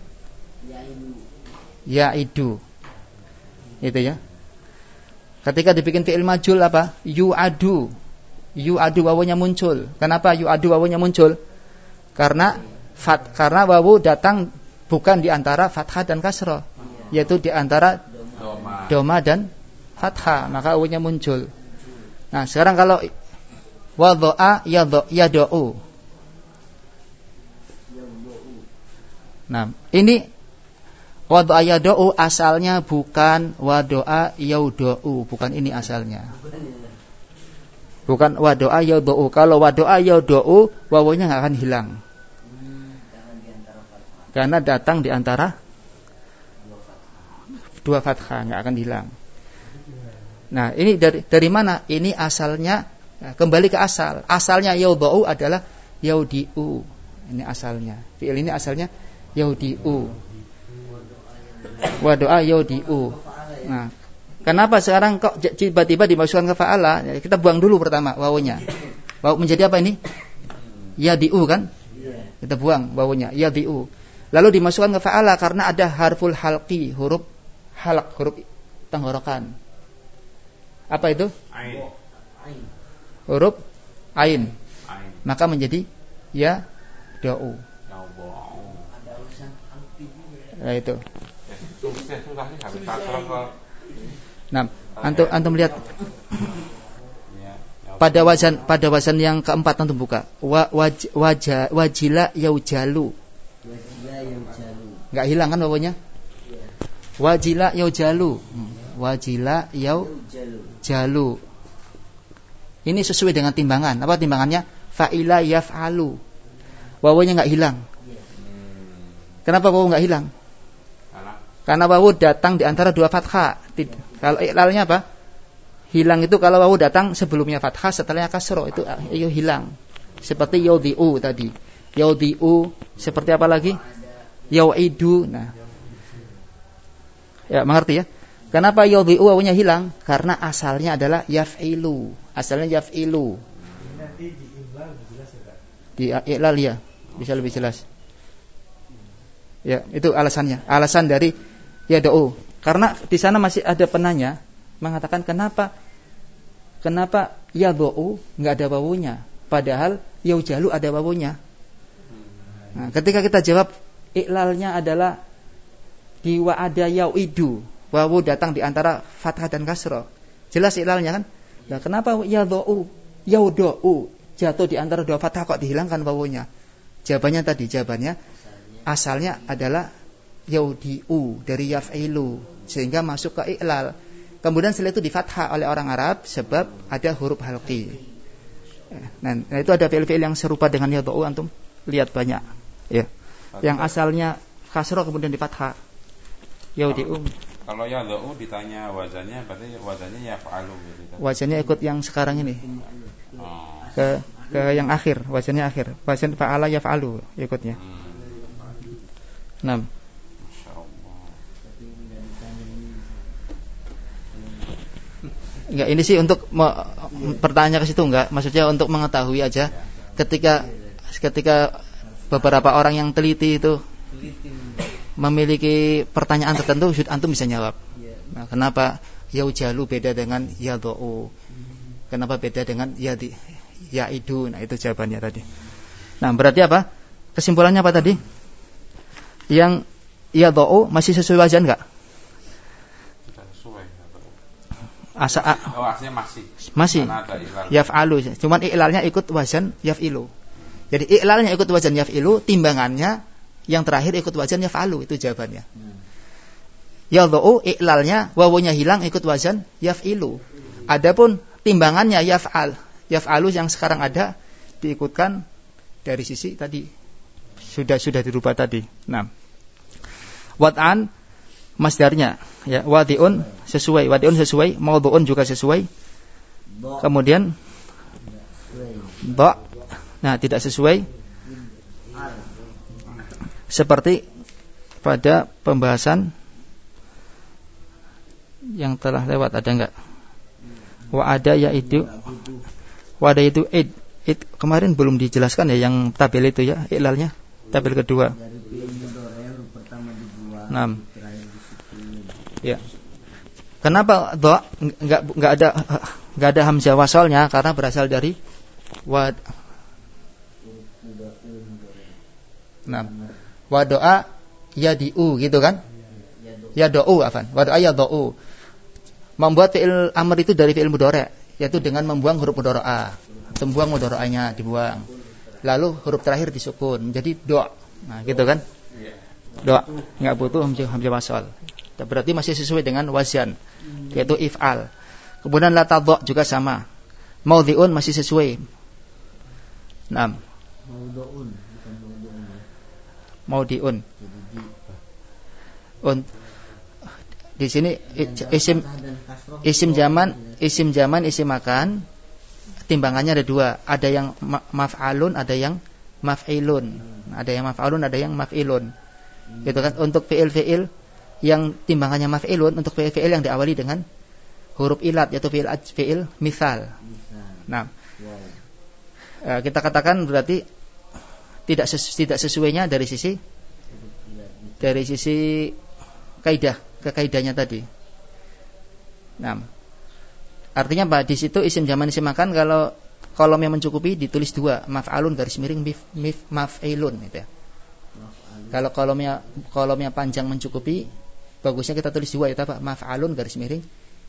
Speaker 3: ya'idu. Itu ya. Ketika dibikin fi'il majhul apa? Yu'adu. Yu'adu wawunya muncul. Kenapa yu'adu wawunya muncul? Karena wawu datang bukan di antara fathah dan kasra, yaitu di antara doma dan fathah, maka wawunya muncul. Nah, sekarang kalau wadha'a yad'u. Nah, ini wadha'a yad'u asalnya bukan wadha'a yaud'u, bukan ini asalnya. Bukan wadha'a yad'u. Kalau wadha'a yad'u wawunya enggak akan hilang. Karena datang di antara dua fathah, enggak akan hilang. Nah, ini dari mana? Ini asalnya, kembali ke asal. Asalnya yaud'u adalah yaudi'u. Ini asalnya. Fi'il ini asalnya yaudi'u. Wadha'a yaudi'u. Nah, kenapa sekarang kok tiba-tiba dimasukkan ke fa'ala? Kita buang dulu pertama wawunya. Wawu menjadi apa ini? Yadi'u kan? Kita buang wawunya, yadi'u. Lalu dimasukkan ke fa'ala karena ada harful halqi, huruf halq, huruf tenggorokan. Apa itu?
Speaker 5: Ain.
Speaker 3: Huruf ain. Maka menjadi ya da'u. Nah, itu. Nah, antum lihat pada wazan yang keempat antum buka. Wajila yaujalu. Enggak hilang kan wawunya? Wajila yaujalu. Wajila yaujalu. Ini sesuai dengan timbangan. Apa timbangannya? Fa'ila yaf'alu. Wawunya enggak hilang. Kenapa wawu enggak hilang? Karena wawu datang di antara dua fathah. Kalau iklalnya apa? Hilang itu kalau wawu datang sebelumnya fathah, setelahnya kasra, itu hilang. Seperti yaudhi'u tadi. Yaudhi'u, seperti apa lagi? Yau'idu. Nah. Ya, mengerti ya? Kenapa yaudhi'u wawunya hilang? Karena asalnya adalah yaf'ilu. Asalnya yaf'ilu.
Speaker 2: Nanti di iqlal jelas ya,
Speaker 3: Di iqlal ya, bisa lebih jelas. Ya, itu alasannya. Alasan dari yad'u. Karena di sana masih ada penanya mengatakan kenapa yad'u enggak ada wawunya, padahal yaujalu ada wawunya. Nah, ketika kita jawab iklalnya adalah di wa'ada yau'idu, wawu datang di antara fathah dan kasra. Jelas iklalnya kan? Nah, kenapa yad'u, yaud'u jatuh di antara dua fathah kok dihilangkan wawunya? Jawabannya asalnya adalah yaudi'u dari yaf'ilu, sehingga masuk ke iklal. Kemudian setelah itu di fathah oleh orang Arab sebab ada huruf halqi. Nah, itu ada fi'il-fi'il yang serupa dengan yad'u, antum lihat banyak. Ya. Yang asalnya kasra kemudian di fathah. Yaudi'u.
Speaker 5: Kalau yad'u ditanya wazannya, berarti wazannya yaf'alu gitu.
Speaker 3: Wazannya ikut yang sekarang ini. Ke yang akhir, wazannya akhir. Wazan fa'ala yaf'alu ikutnya. 6. Enggak, ini sih untuk pertanyaan ke situ enggak, maksudnya untuk mengetahui aja. Ketika beberapa orang yang teliti itu memiliki pertanyaan tertentu, antum bisa jawab. Nah, kenapa yaujalu beda dengan yad'u? Kenapa beda dengan ya'idu? Nah, itu jawabannya tadi. Nah, berarti apa? Kesimpulannya apa tadi? Yang yad'u masih sesuai wazan enggak?
Speaker 5: Aslinya
Speaker 3: masih. Yaf'alu. Cuman i'lalnya ikut wazan yaf'ilu. Jadi i'lalnya ikut wazan yaf'ilu, timbangannya yang terakhir ikut wazan yaf'alu, itu jawabannya. Yad'u i'lalnya wawunya hilang ikut wazan yaf'ilu. Adapun timbangannya yaf'alu yang sekarang ada diikutkan dari sisi tadi sudah dirubah tadi. Nah, wat'an masdarnya ya, wadi'un sesuai, maudhu'un juga sesuai. Kemudian dha, nah tidak sesuai. Seperti pada pembahasan yang telah lewat, ada enggak? Wa ada yaitu id kemarin belum dijelaskan ya, yang tabel itu ya, iklalnya tabel kedua. Nah, ya. Kenapa dha enggak ada hamzah wasalnya? Karena berasal dari wa. Nah, wa doa yadi'u gitu kan? Yad'u afan. Wa doa yad'u. Membuat fi'il amr itu dari fi'il mudhari', yaitu dengan membuang huruf mudhari'ah. Membuang mudhari'ahnya dibuang. Lalu huruf terakhir disukun menjadi do'. Nah, gitu kan? Do', enggak butuh hamzah wasal. Berarti masih sesuai dengan wazan, yaitu if'al. Kemudian la tadha juga sama. Maudhi'un masih sesuai. Naam. Maudhi'un. Di sini isim zaman, isim makan, timbangannya ada dua. Ada yang maf'alun, ada yang maf'ilun. Ada yang maf'alun, ada yang maf'ilun. Gitu kan? Untuk fi'il yang timbangannya maf'ilun, untuk fi'il yang diawali dengan huruf ilat, yaitu fi'il misal. Nah, kita katakan berarti tidak sesuainya dari sisi kaidahnya tadi. Nah, artinya apa? Di situ isim zaman, isim makan, kalau kolom yang mencukupi ditulis dua, maf'alun garis miring maf'ilun gitu ya. Kalau kolomnya panjang mencukupi, bagusnya kita tulis dua, itu apa? Maf'alun garis miring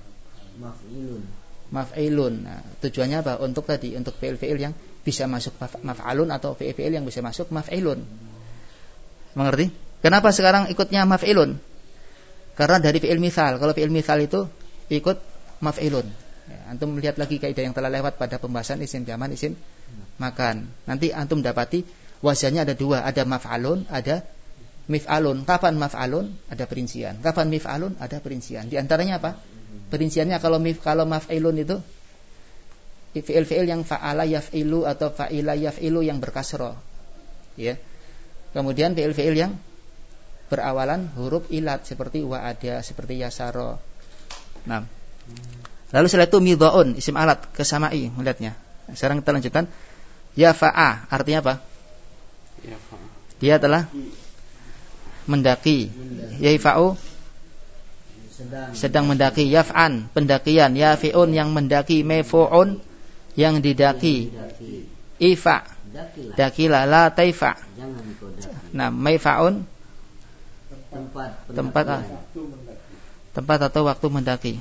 Speaker 3: maf'ilun. Nah, tujuannya apa? Untuk fi'il yang bisa masuk maf'alun atau fi'il yang bisa masuk maf'ilun. Mengerti? Kenapa sekarang ikutnya maf'ilun? Karena dari fi'il misal. Kalau fi'il misal itu ikut maf'ilun. Ya, antum lihat lagi kaidah yang telah lewat pada pembahasan isim zaman, isim makan. Nanti antum dapati wazannya ada dua, ada maf'alun, ada mif'alun. Kapan maf'alun? Ada perincian. Kapan mif'alun? Ada perincian. Di antaranya apa? Perinciannya kalau maf'ilun itu fi'il yang fa'ala yaf'ilu atau fa'ila yaf'ilu yang berkasrah. Ya. Kemudian fi'il yang berawalan huruf ilat seperti wa'ada, seperti yasara. Nah. Lalu setelah itu midhaun, isim alat, kesamai melihatnya. Sekarang kita lanjutkan. Yafa'a, artinya apa? Dia telah mendaki. Yafa'u, sedang mendaki. Yaf'an, pendakian. Yafi'un, yang mendaki. Maifu'un, yang didaki. Ifa, dakilah. La taifa. Nah, maifa'un, tempat atau waktu mendaki.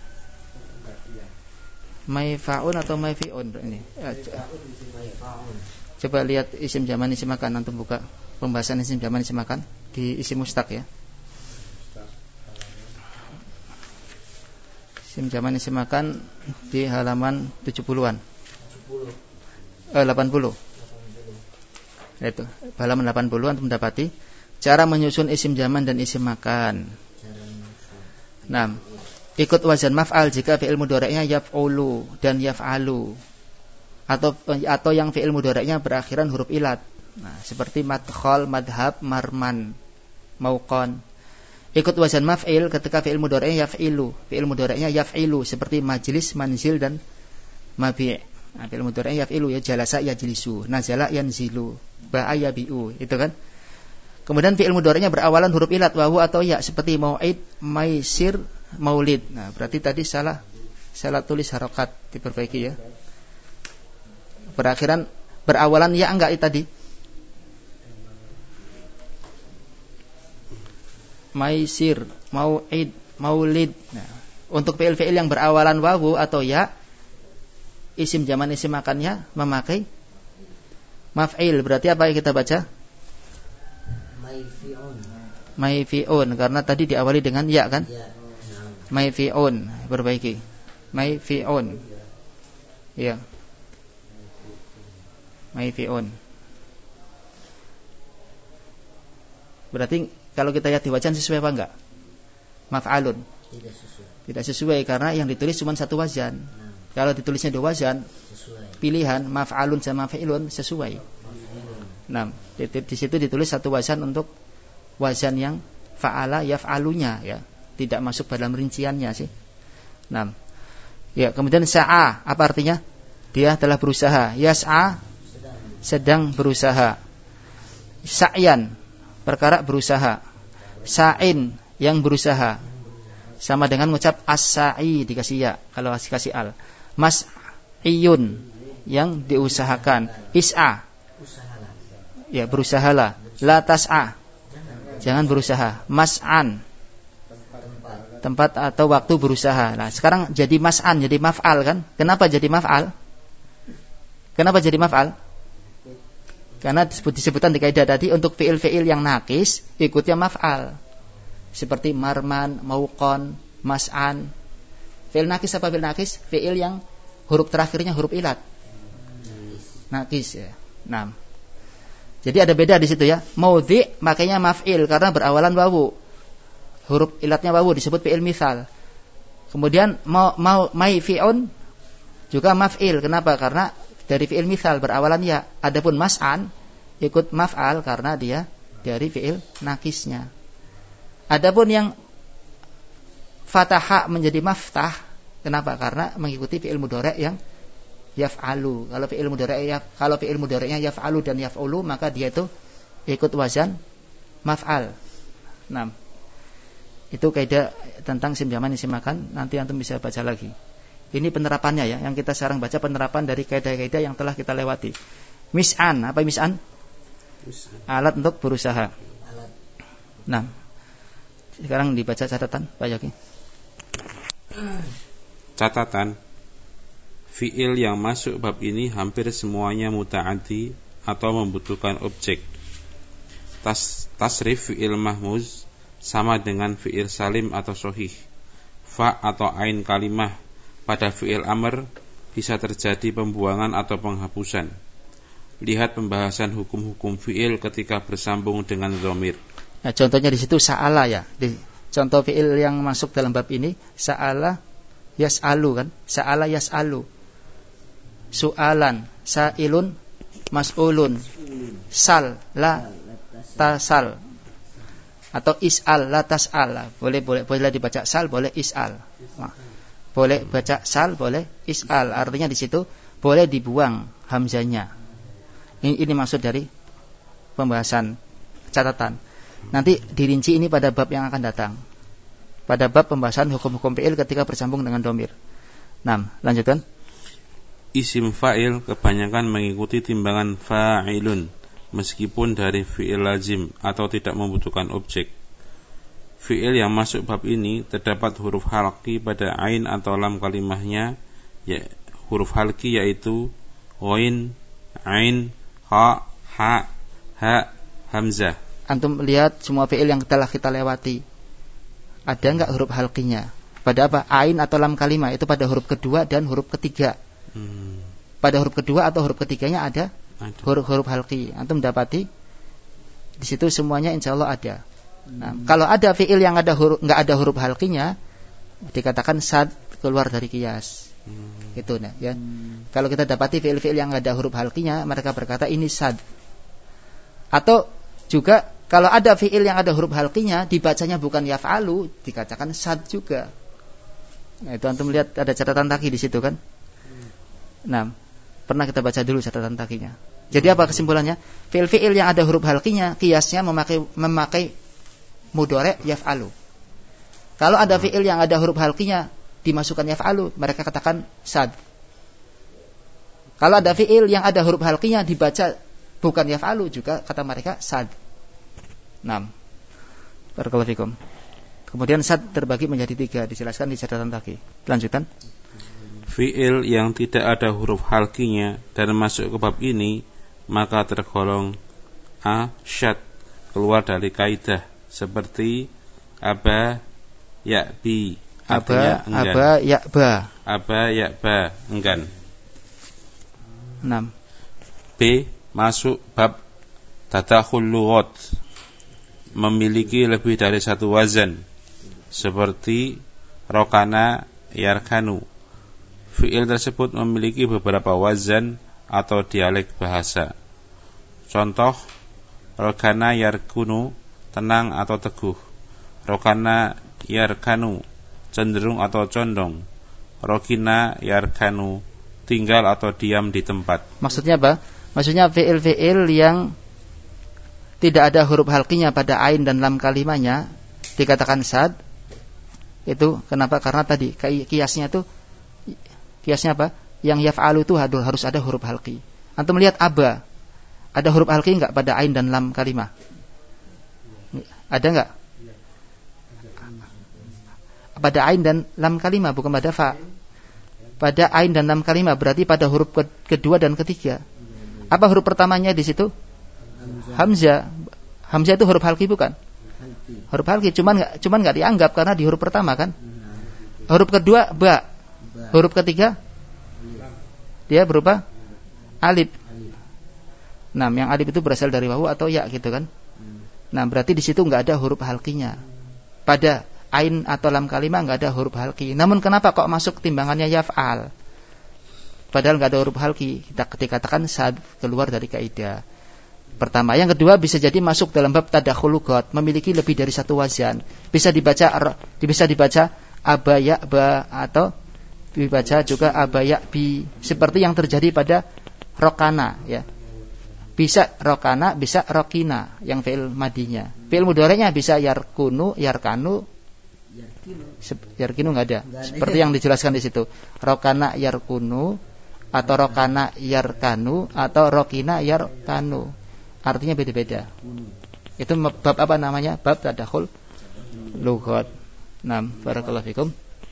Speaker 3: Maifa'un atau maifi'un ini. Coba lihat isim zaman, isim makan. Nanti buka pembahasan isim zaman, isim makan di isim mustaq ya. Isim zaman, isim makan di halaman 70-an. 80. Itu halaman 80 antum mendapati cara menyusun isim zaman dan isim makan. Nah, ikut wazan maf'al jika fi'il mudhari'nya yaf'ulu dan yaf'alu, atau yang fi'il mudhari'nya berakhiran huruf ilat. Nah, seperti madkhal, madhab, marman, mauqan. Ikut wazan maf'il ketika fi'il mudhari'nya yaf'ilu, fi'il mudhari'nya yaf'ilu seperti majlis, manzil dan mabi'. Nah, fi'il mudhari'nya yaf'ilu ya, jalasa yajlisu, nazala yanzilu, ba'a yabi'u, itu kan. Kemudian fi'il mudhari'nya berawalan huruf ilat, wawu atau ya, seperti mau'id, maisir, maulid. Nah, berarti tadi salah tulis harokat, diperbaiki ya. Berawalan ya enggak tadi? Maisir, mau'id, maulid. Nah, untuk fi'il yang berawalan wawu atau ya, isim zaman, isim makannya memakai maf'il. Berarti apa yang kita baca? Maifi'un, karena tadi diawali dengan ya kan? Maifi'un, perbaiki. Maifi'un. Ya. Maifi'un. Berarti kalau kita lihat di wajan sesuai apa enggak? maf'alun. Tidak sesuai karena yang ditulis cuma satu wazan. Kalau ditulisnya 2 wazan, pilihan maf'alun sama maf'ilun sesuai. Nah, di situ ditulis satu wazan untuk wazan yang fa'ala yaf'alunya ya. Tidak masuk dalam rinciannya sih. Nah. Ya, kemudian sa'a, apa artinya? Dia telah berusaha. Yas'a sedang berusaha. Sa'yan, perkara berusaha. Sa'in, yang berusaha. Sama dengan mengucap as-sa'i dikasih ya, kalau kasih al. Mas'iyun, yang diusahakan. Is'a, ya berusahalah. La tas'a, jangan berusaha. Mas'an, tempat atau waktu berusaha. Nah, sekarang jadi mas'an, jadi maf'al kan? Kenapa jadi maf'al? Kenapa jadi maf'al? Karena disebutkan di kaidah tadi untuk fi'il-fi'il yang nakis ikutnya maf'al. Seperti marman, mauqon, mas'an. Fi'il nakis apa fi'il nakis? Fi'il yang huruf terakhirnya huruf ilat. Nakis ya. Nah. Jadi ada beda di situ ya. Maudhi makanya maf'il karena berawalan wawu. Huruf ilatnya wawu disebut fi'il mithal. Kemudian mai fi'un juga maf'il. Kenapa? Karena dari fi'il mithal berawalan ya. Adapun mas'an ikut maf'al karena dia dari fi'il nakisnya. Adapun yang fataha menjadi maftah, kenapa? Karena mengikuti fi'il mudhari' yang yaf'alu. Kalau fi'il mudhari'nya yaf'alu dan yaf'ulu, maka dia itu ikut wazan maf'al. Nah, itu kaidah tentang isim zaman isim makan, nanti antum bisa baca lagi. Ini penerapannya ya, yang kita sekarang baca penerapan dari kaidah-kaidah yang telah kita lewati. Mis'an, apa mis'an? Alat untuk berusaha. Nah, sekarang dibaca catatan Pak Yaki.
Speaker 5: Catatan. Fi'il yang masuk bab ini hampir semuanya muta'addi atau membutuhkan objek. Tasrif fi'il mahmuz sama dengan fi'il salim atau sahih. Fa atau ain kalimah pada fi'il amr bisa terjadi pembuangan atau penghapusan. Lihat pembahasan hukum-hukum fi'il ketika bersambung dengan dhamir. Nah,
Speaker 3: contohnya di situ sa'ala ya. Contoh fi'il yang masuk dalam bab ini sa'ala yas'alu kan? Sa'ala yas'alu. Su'alan, sa'ilun, mas'ulun. Sal, la tasal. Atau is'al, la tas'al. Boleh dibaca sal, boleh is'al. Nah, boleh baca sal, boleh is'al. Artinya di situ boleh dibuang hamzanya. Ini maksud dari pembahasan catatan. Nanti dirinci ini pada bab yang akan datang. Pada bab pembahasan hukum-hukum fi'il ketika bersambung dengan dhamir. 6. Lanjutkan.
Speaker 5: Isim fa'il kebanyakan mengikuti timbangan fa'ilun meskipun dari fi'il lazim atau tidak membutuhkan objek. Fi'il yang masuk bab ini terdapat huruf halqi pada ain atau lam kalimahnya, ya, huruf halqi yaitu ghain, ain, ha, hamzah.
Speaker 3: Antum lihat semua fi'il yang telah kita lewati, ada enggak huruf halqinya? Pada apa? Ain atau lam kalimah itu pada huruf kedua dan huruf ketiga. Pada huruf kedua atau huruf ketiganya ada huruf halqi. Antum dapati di situ semuanya insyaallah ada. Nah, kalau ada fi'il yang enggak ada huruf halqinya, dikatakan sad, keluar dari qiyas. Itu nah, ya. Kalau kita dapati fi'il-fi'il yang ada huruf halqinya, mereka berkata ini sad. Atau juga kalau ada fi'il yang ada huruf halqinya, dibacanya bukan yaf'alu, dikatakan sad juga. Nah, itu antum lihat ada catatan taki di situ kan? Nah, pernah kita baca dulu catatan takinya. Jadi apa kesimpulannya? Fi'il-fi'il yang ada huruf halqinya, qiyasnya memakai mudhari' yaf'alu. Kalau ada fi'il yang ada huruf halqinya dimasukkan yaf'alu, mereka katakan sad. Kalau ada fi'il yang ada huruf halqinya dibaca bukan yaf'alu, juga kata mereka sad. 6. Barakallahu fikum. Kemudian sad terbagi menjadi 3, dijelaskan di catatan tadi. Lanjutan.
Speaker 5: Fi'il yang tidak ada huruf halqinya dan masuk ke bab ini maka tergolong syad, keluar dari kaidah, seperti aba ya'bi, artinya enggan.
Speaker 3: Aba ya'ba.
Speaker 5: Aba ya'ba, enggan.
Speaker 3: 6.
Speaker 5: B. Masuk bab tadakhul lughat, memiliki lebih dari satu wazan, seperti rokana yarkanu. Fi'il tersebut memiliki beberapa wazan atau dialek bahasa. Contoh, rokana yarkunu, tenang atau teguh. Rokana yarkanu, cenderung atau condong. Rokina yarkanu, tinggal atau diam di tempat.
Speaker 3: Maksudnya apa? Maksudnya fi'il-fi'il yang tidak ada huruf halqinya pada ain dan lam kalimahnya dikatakan sad. Itu kenapa? Karena tadi kiasnya apa? Yang yaf'alu itu harus ada huruf halqi. Antum melihat aba, ada huruf halqi enggak pada ain dan lam kalimah? Ada enggak? Pada ain dan lam kalimah, bukan pada fa. Pada ain dan lam kalimah, berarti pada huruf kedua dan ketiga. Apa huruf pertamanya di situ? Hamzah. Hamzah itu huruf halqi bukan? Huruf halqi, cuman enggak dianggap karena di huruf pertama kan. Huruf kedua ba. Huruf ketiga dia berupa alif. Nah, yang alif itu berasal dari wawu atau ya gitu kan. Nah, berarti di situ enggak ada huruf halqinya. Pada ain atau lam kalimah enggak ada huruf halqi. Namun kenapa kok masuk timbangannya yaf'al? Padahal enggak ada huruf halqi. Kita dikatakan sad, keluar dari kaidah. Pertama, yang kedua bisa jadi masuk dalam bab tadakhul lughat, memiliki lebih dari satu wazan. Bisa dibaca abaya ba atau dibaca juga abaya bi, seperti yang terjadi pada rokana ya. Bisa rokana, bisa rokina yang fi'il madinya. Fi'il mudhari'nya bisa yarkunu, yarkanu. Yarkinu enggak ada. Seperti yang dijelaskan di situ. Rokana yarkunu atau rokana yarkanu atau rokina yarkanu. Artinya beda-beda. Itu bab apa namanya? Bab tadakhul lughat. Nah, barakallahu fikum.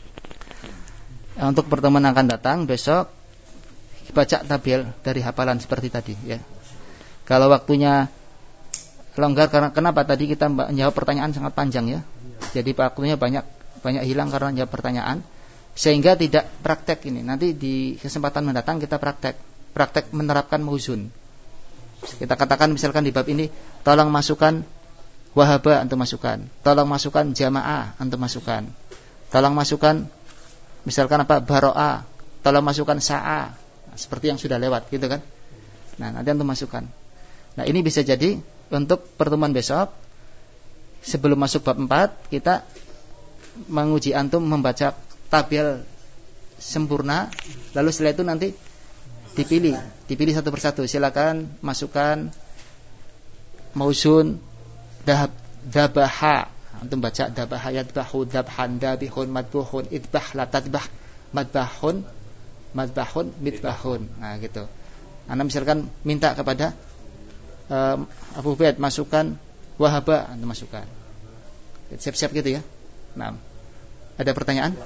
Speaker 3: Untuk pertemuan akan datang besok baca tabel dari hafalan seperti tadi ya. Kalau waktunya longgar karena kenapa tadi kita menjawab pertanyaan sangat panjang ya. Jadi waktunya banyak hilang karena menjawab pertanyaan sehingga tidak praktek ini. Nanti di kesempatan mendatang kita praktek menerapkan mauzun. Kita katakan misalkan di bab ini tolong masukkan wahaba antum masukkan, tolong masukkan jamaah antum masukkan, tolong masukkan misalkan apa baro'a, tolong masukkan sa'a, seperti yang sudah lewat gitu kan. Nah, nanti antum masukkan. Nah, ini bisa jadi untuk pertemuan besok sebelum masuk bab 4 kita menguji antum membaca tabel sempurna, lalu setelah itu nanti dipilih satu persatu. Silakan masukkan mauzun dabaha. Antum baca dabaha yadbahu dabhan dabihun madbuhun idbah latadbah madbahun midbahun. Nah, gitu. Anda misalkan minta kepada Abu Ubaid masukkan wahaba, antum masukkan. Siap-siap gitu ya. Nah, ada pertanyaan?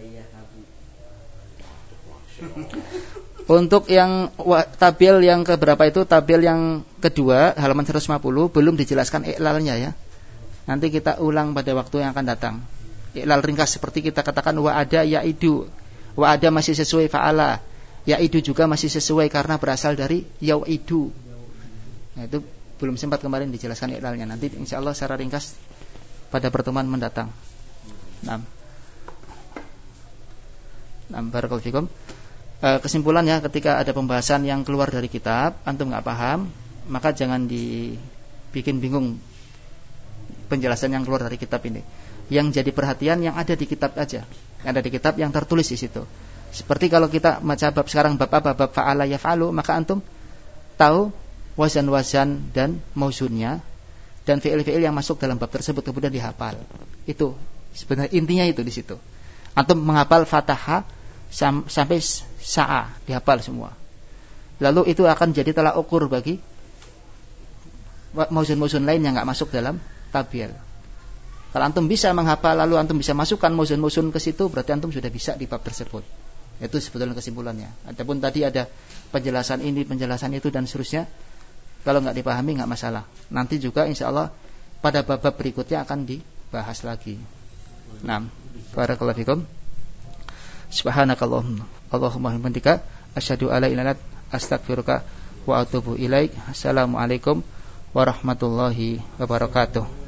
Speaker 3: Untuk yang tabel yang keberapa itu, tabel yang kedua halaman 150 belum dijelaskan i'lalnya ya. Nanti kita ulang pada waktu yang akan datang. I'lal ringkas seperti kita katakan wa ada yaidu. Wa ada masih sesuai fa'ala. Yaidu juga masih sesuai karena berasal dari yau'idu. Nah, itu belum sempat kemarin dijelaskan i'lalnya. Nanti insyaallah secara ringkas pada pertemuan mendatang. Nah, barakallahu fikum. Kesimpulannya ketika ada pembahasan yang keluar dari kitab antum nggak paham, maka jangan dibikin bingung penjelasan yang keluar dari kitab ini. Yang jadi perhatian yang ada di kitab aja, yang ada di kitab yang tertulis di situ. Seperti kalau kita baca bab sekarang bab apa, bab fa'ala yaf'alu, maka antum tahu wazan-wazan dan mauzunnya dan fi'il-fi'il yang masuk dalam bab tersebut kemudian dihafal. Itu sebenarnya intinya itu di situ. Antum menghafal Fatahah sampai sa'a dihafal semua. Lalu itu akan jadi tolak ukur bagi mauzun-mauzun lain yang enggak masuk dalam tabel. Kalau antum bisa menghafal lalu antum bisa masukkan mauzun-mauzun ke situ, berarti antum sudah bisa di bab tersebut. Itu sebetulnya kesimpulannya. Adapun tadi ada penjelasan ini, penjelasan itu dan seterusnya. Kalau enggak dipahami enggak masalah. Nanti juga insyaallah pada bab-bab berikutnya akan dibahas lagi. Nah, barakallahu fikum. Subhanakallahumma Allahumma hamdika asyhadu alla ilaha illa anta astaghfiruka wa atubu ilaik. Assalamualaikum warahmatullahi wabarakatuh.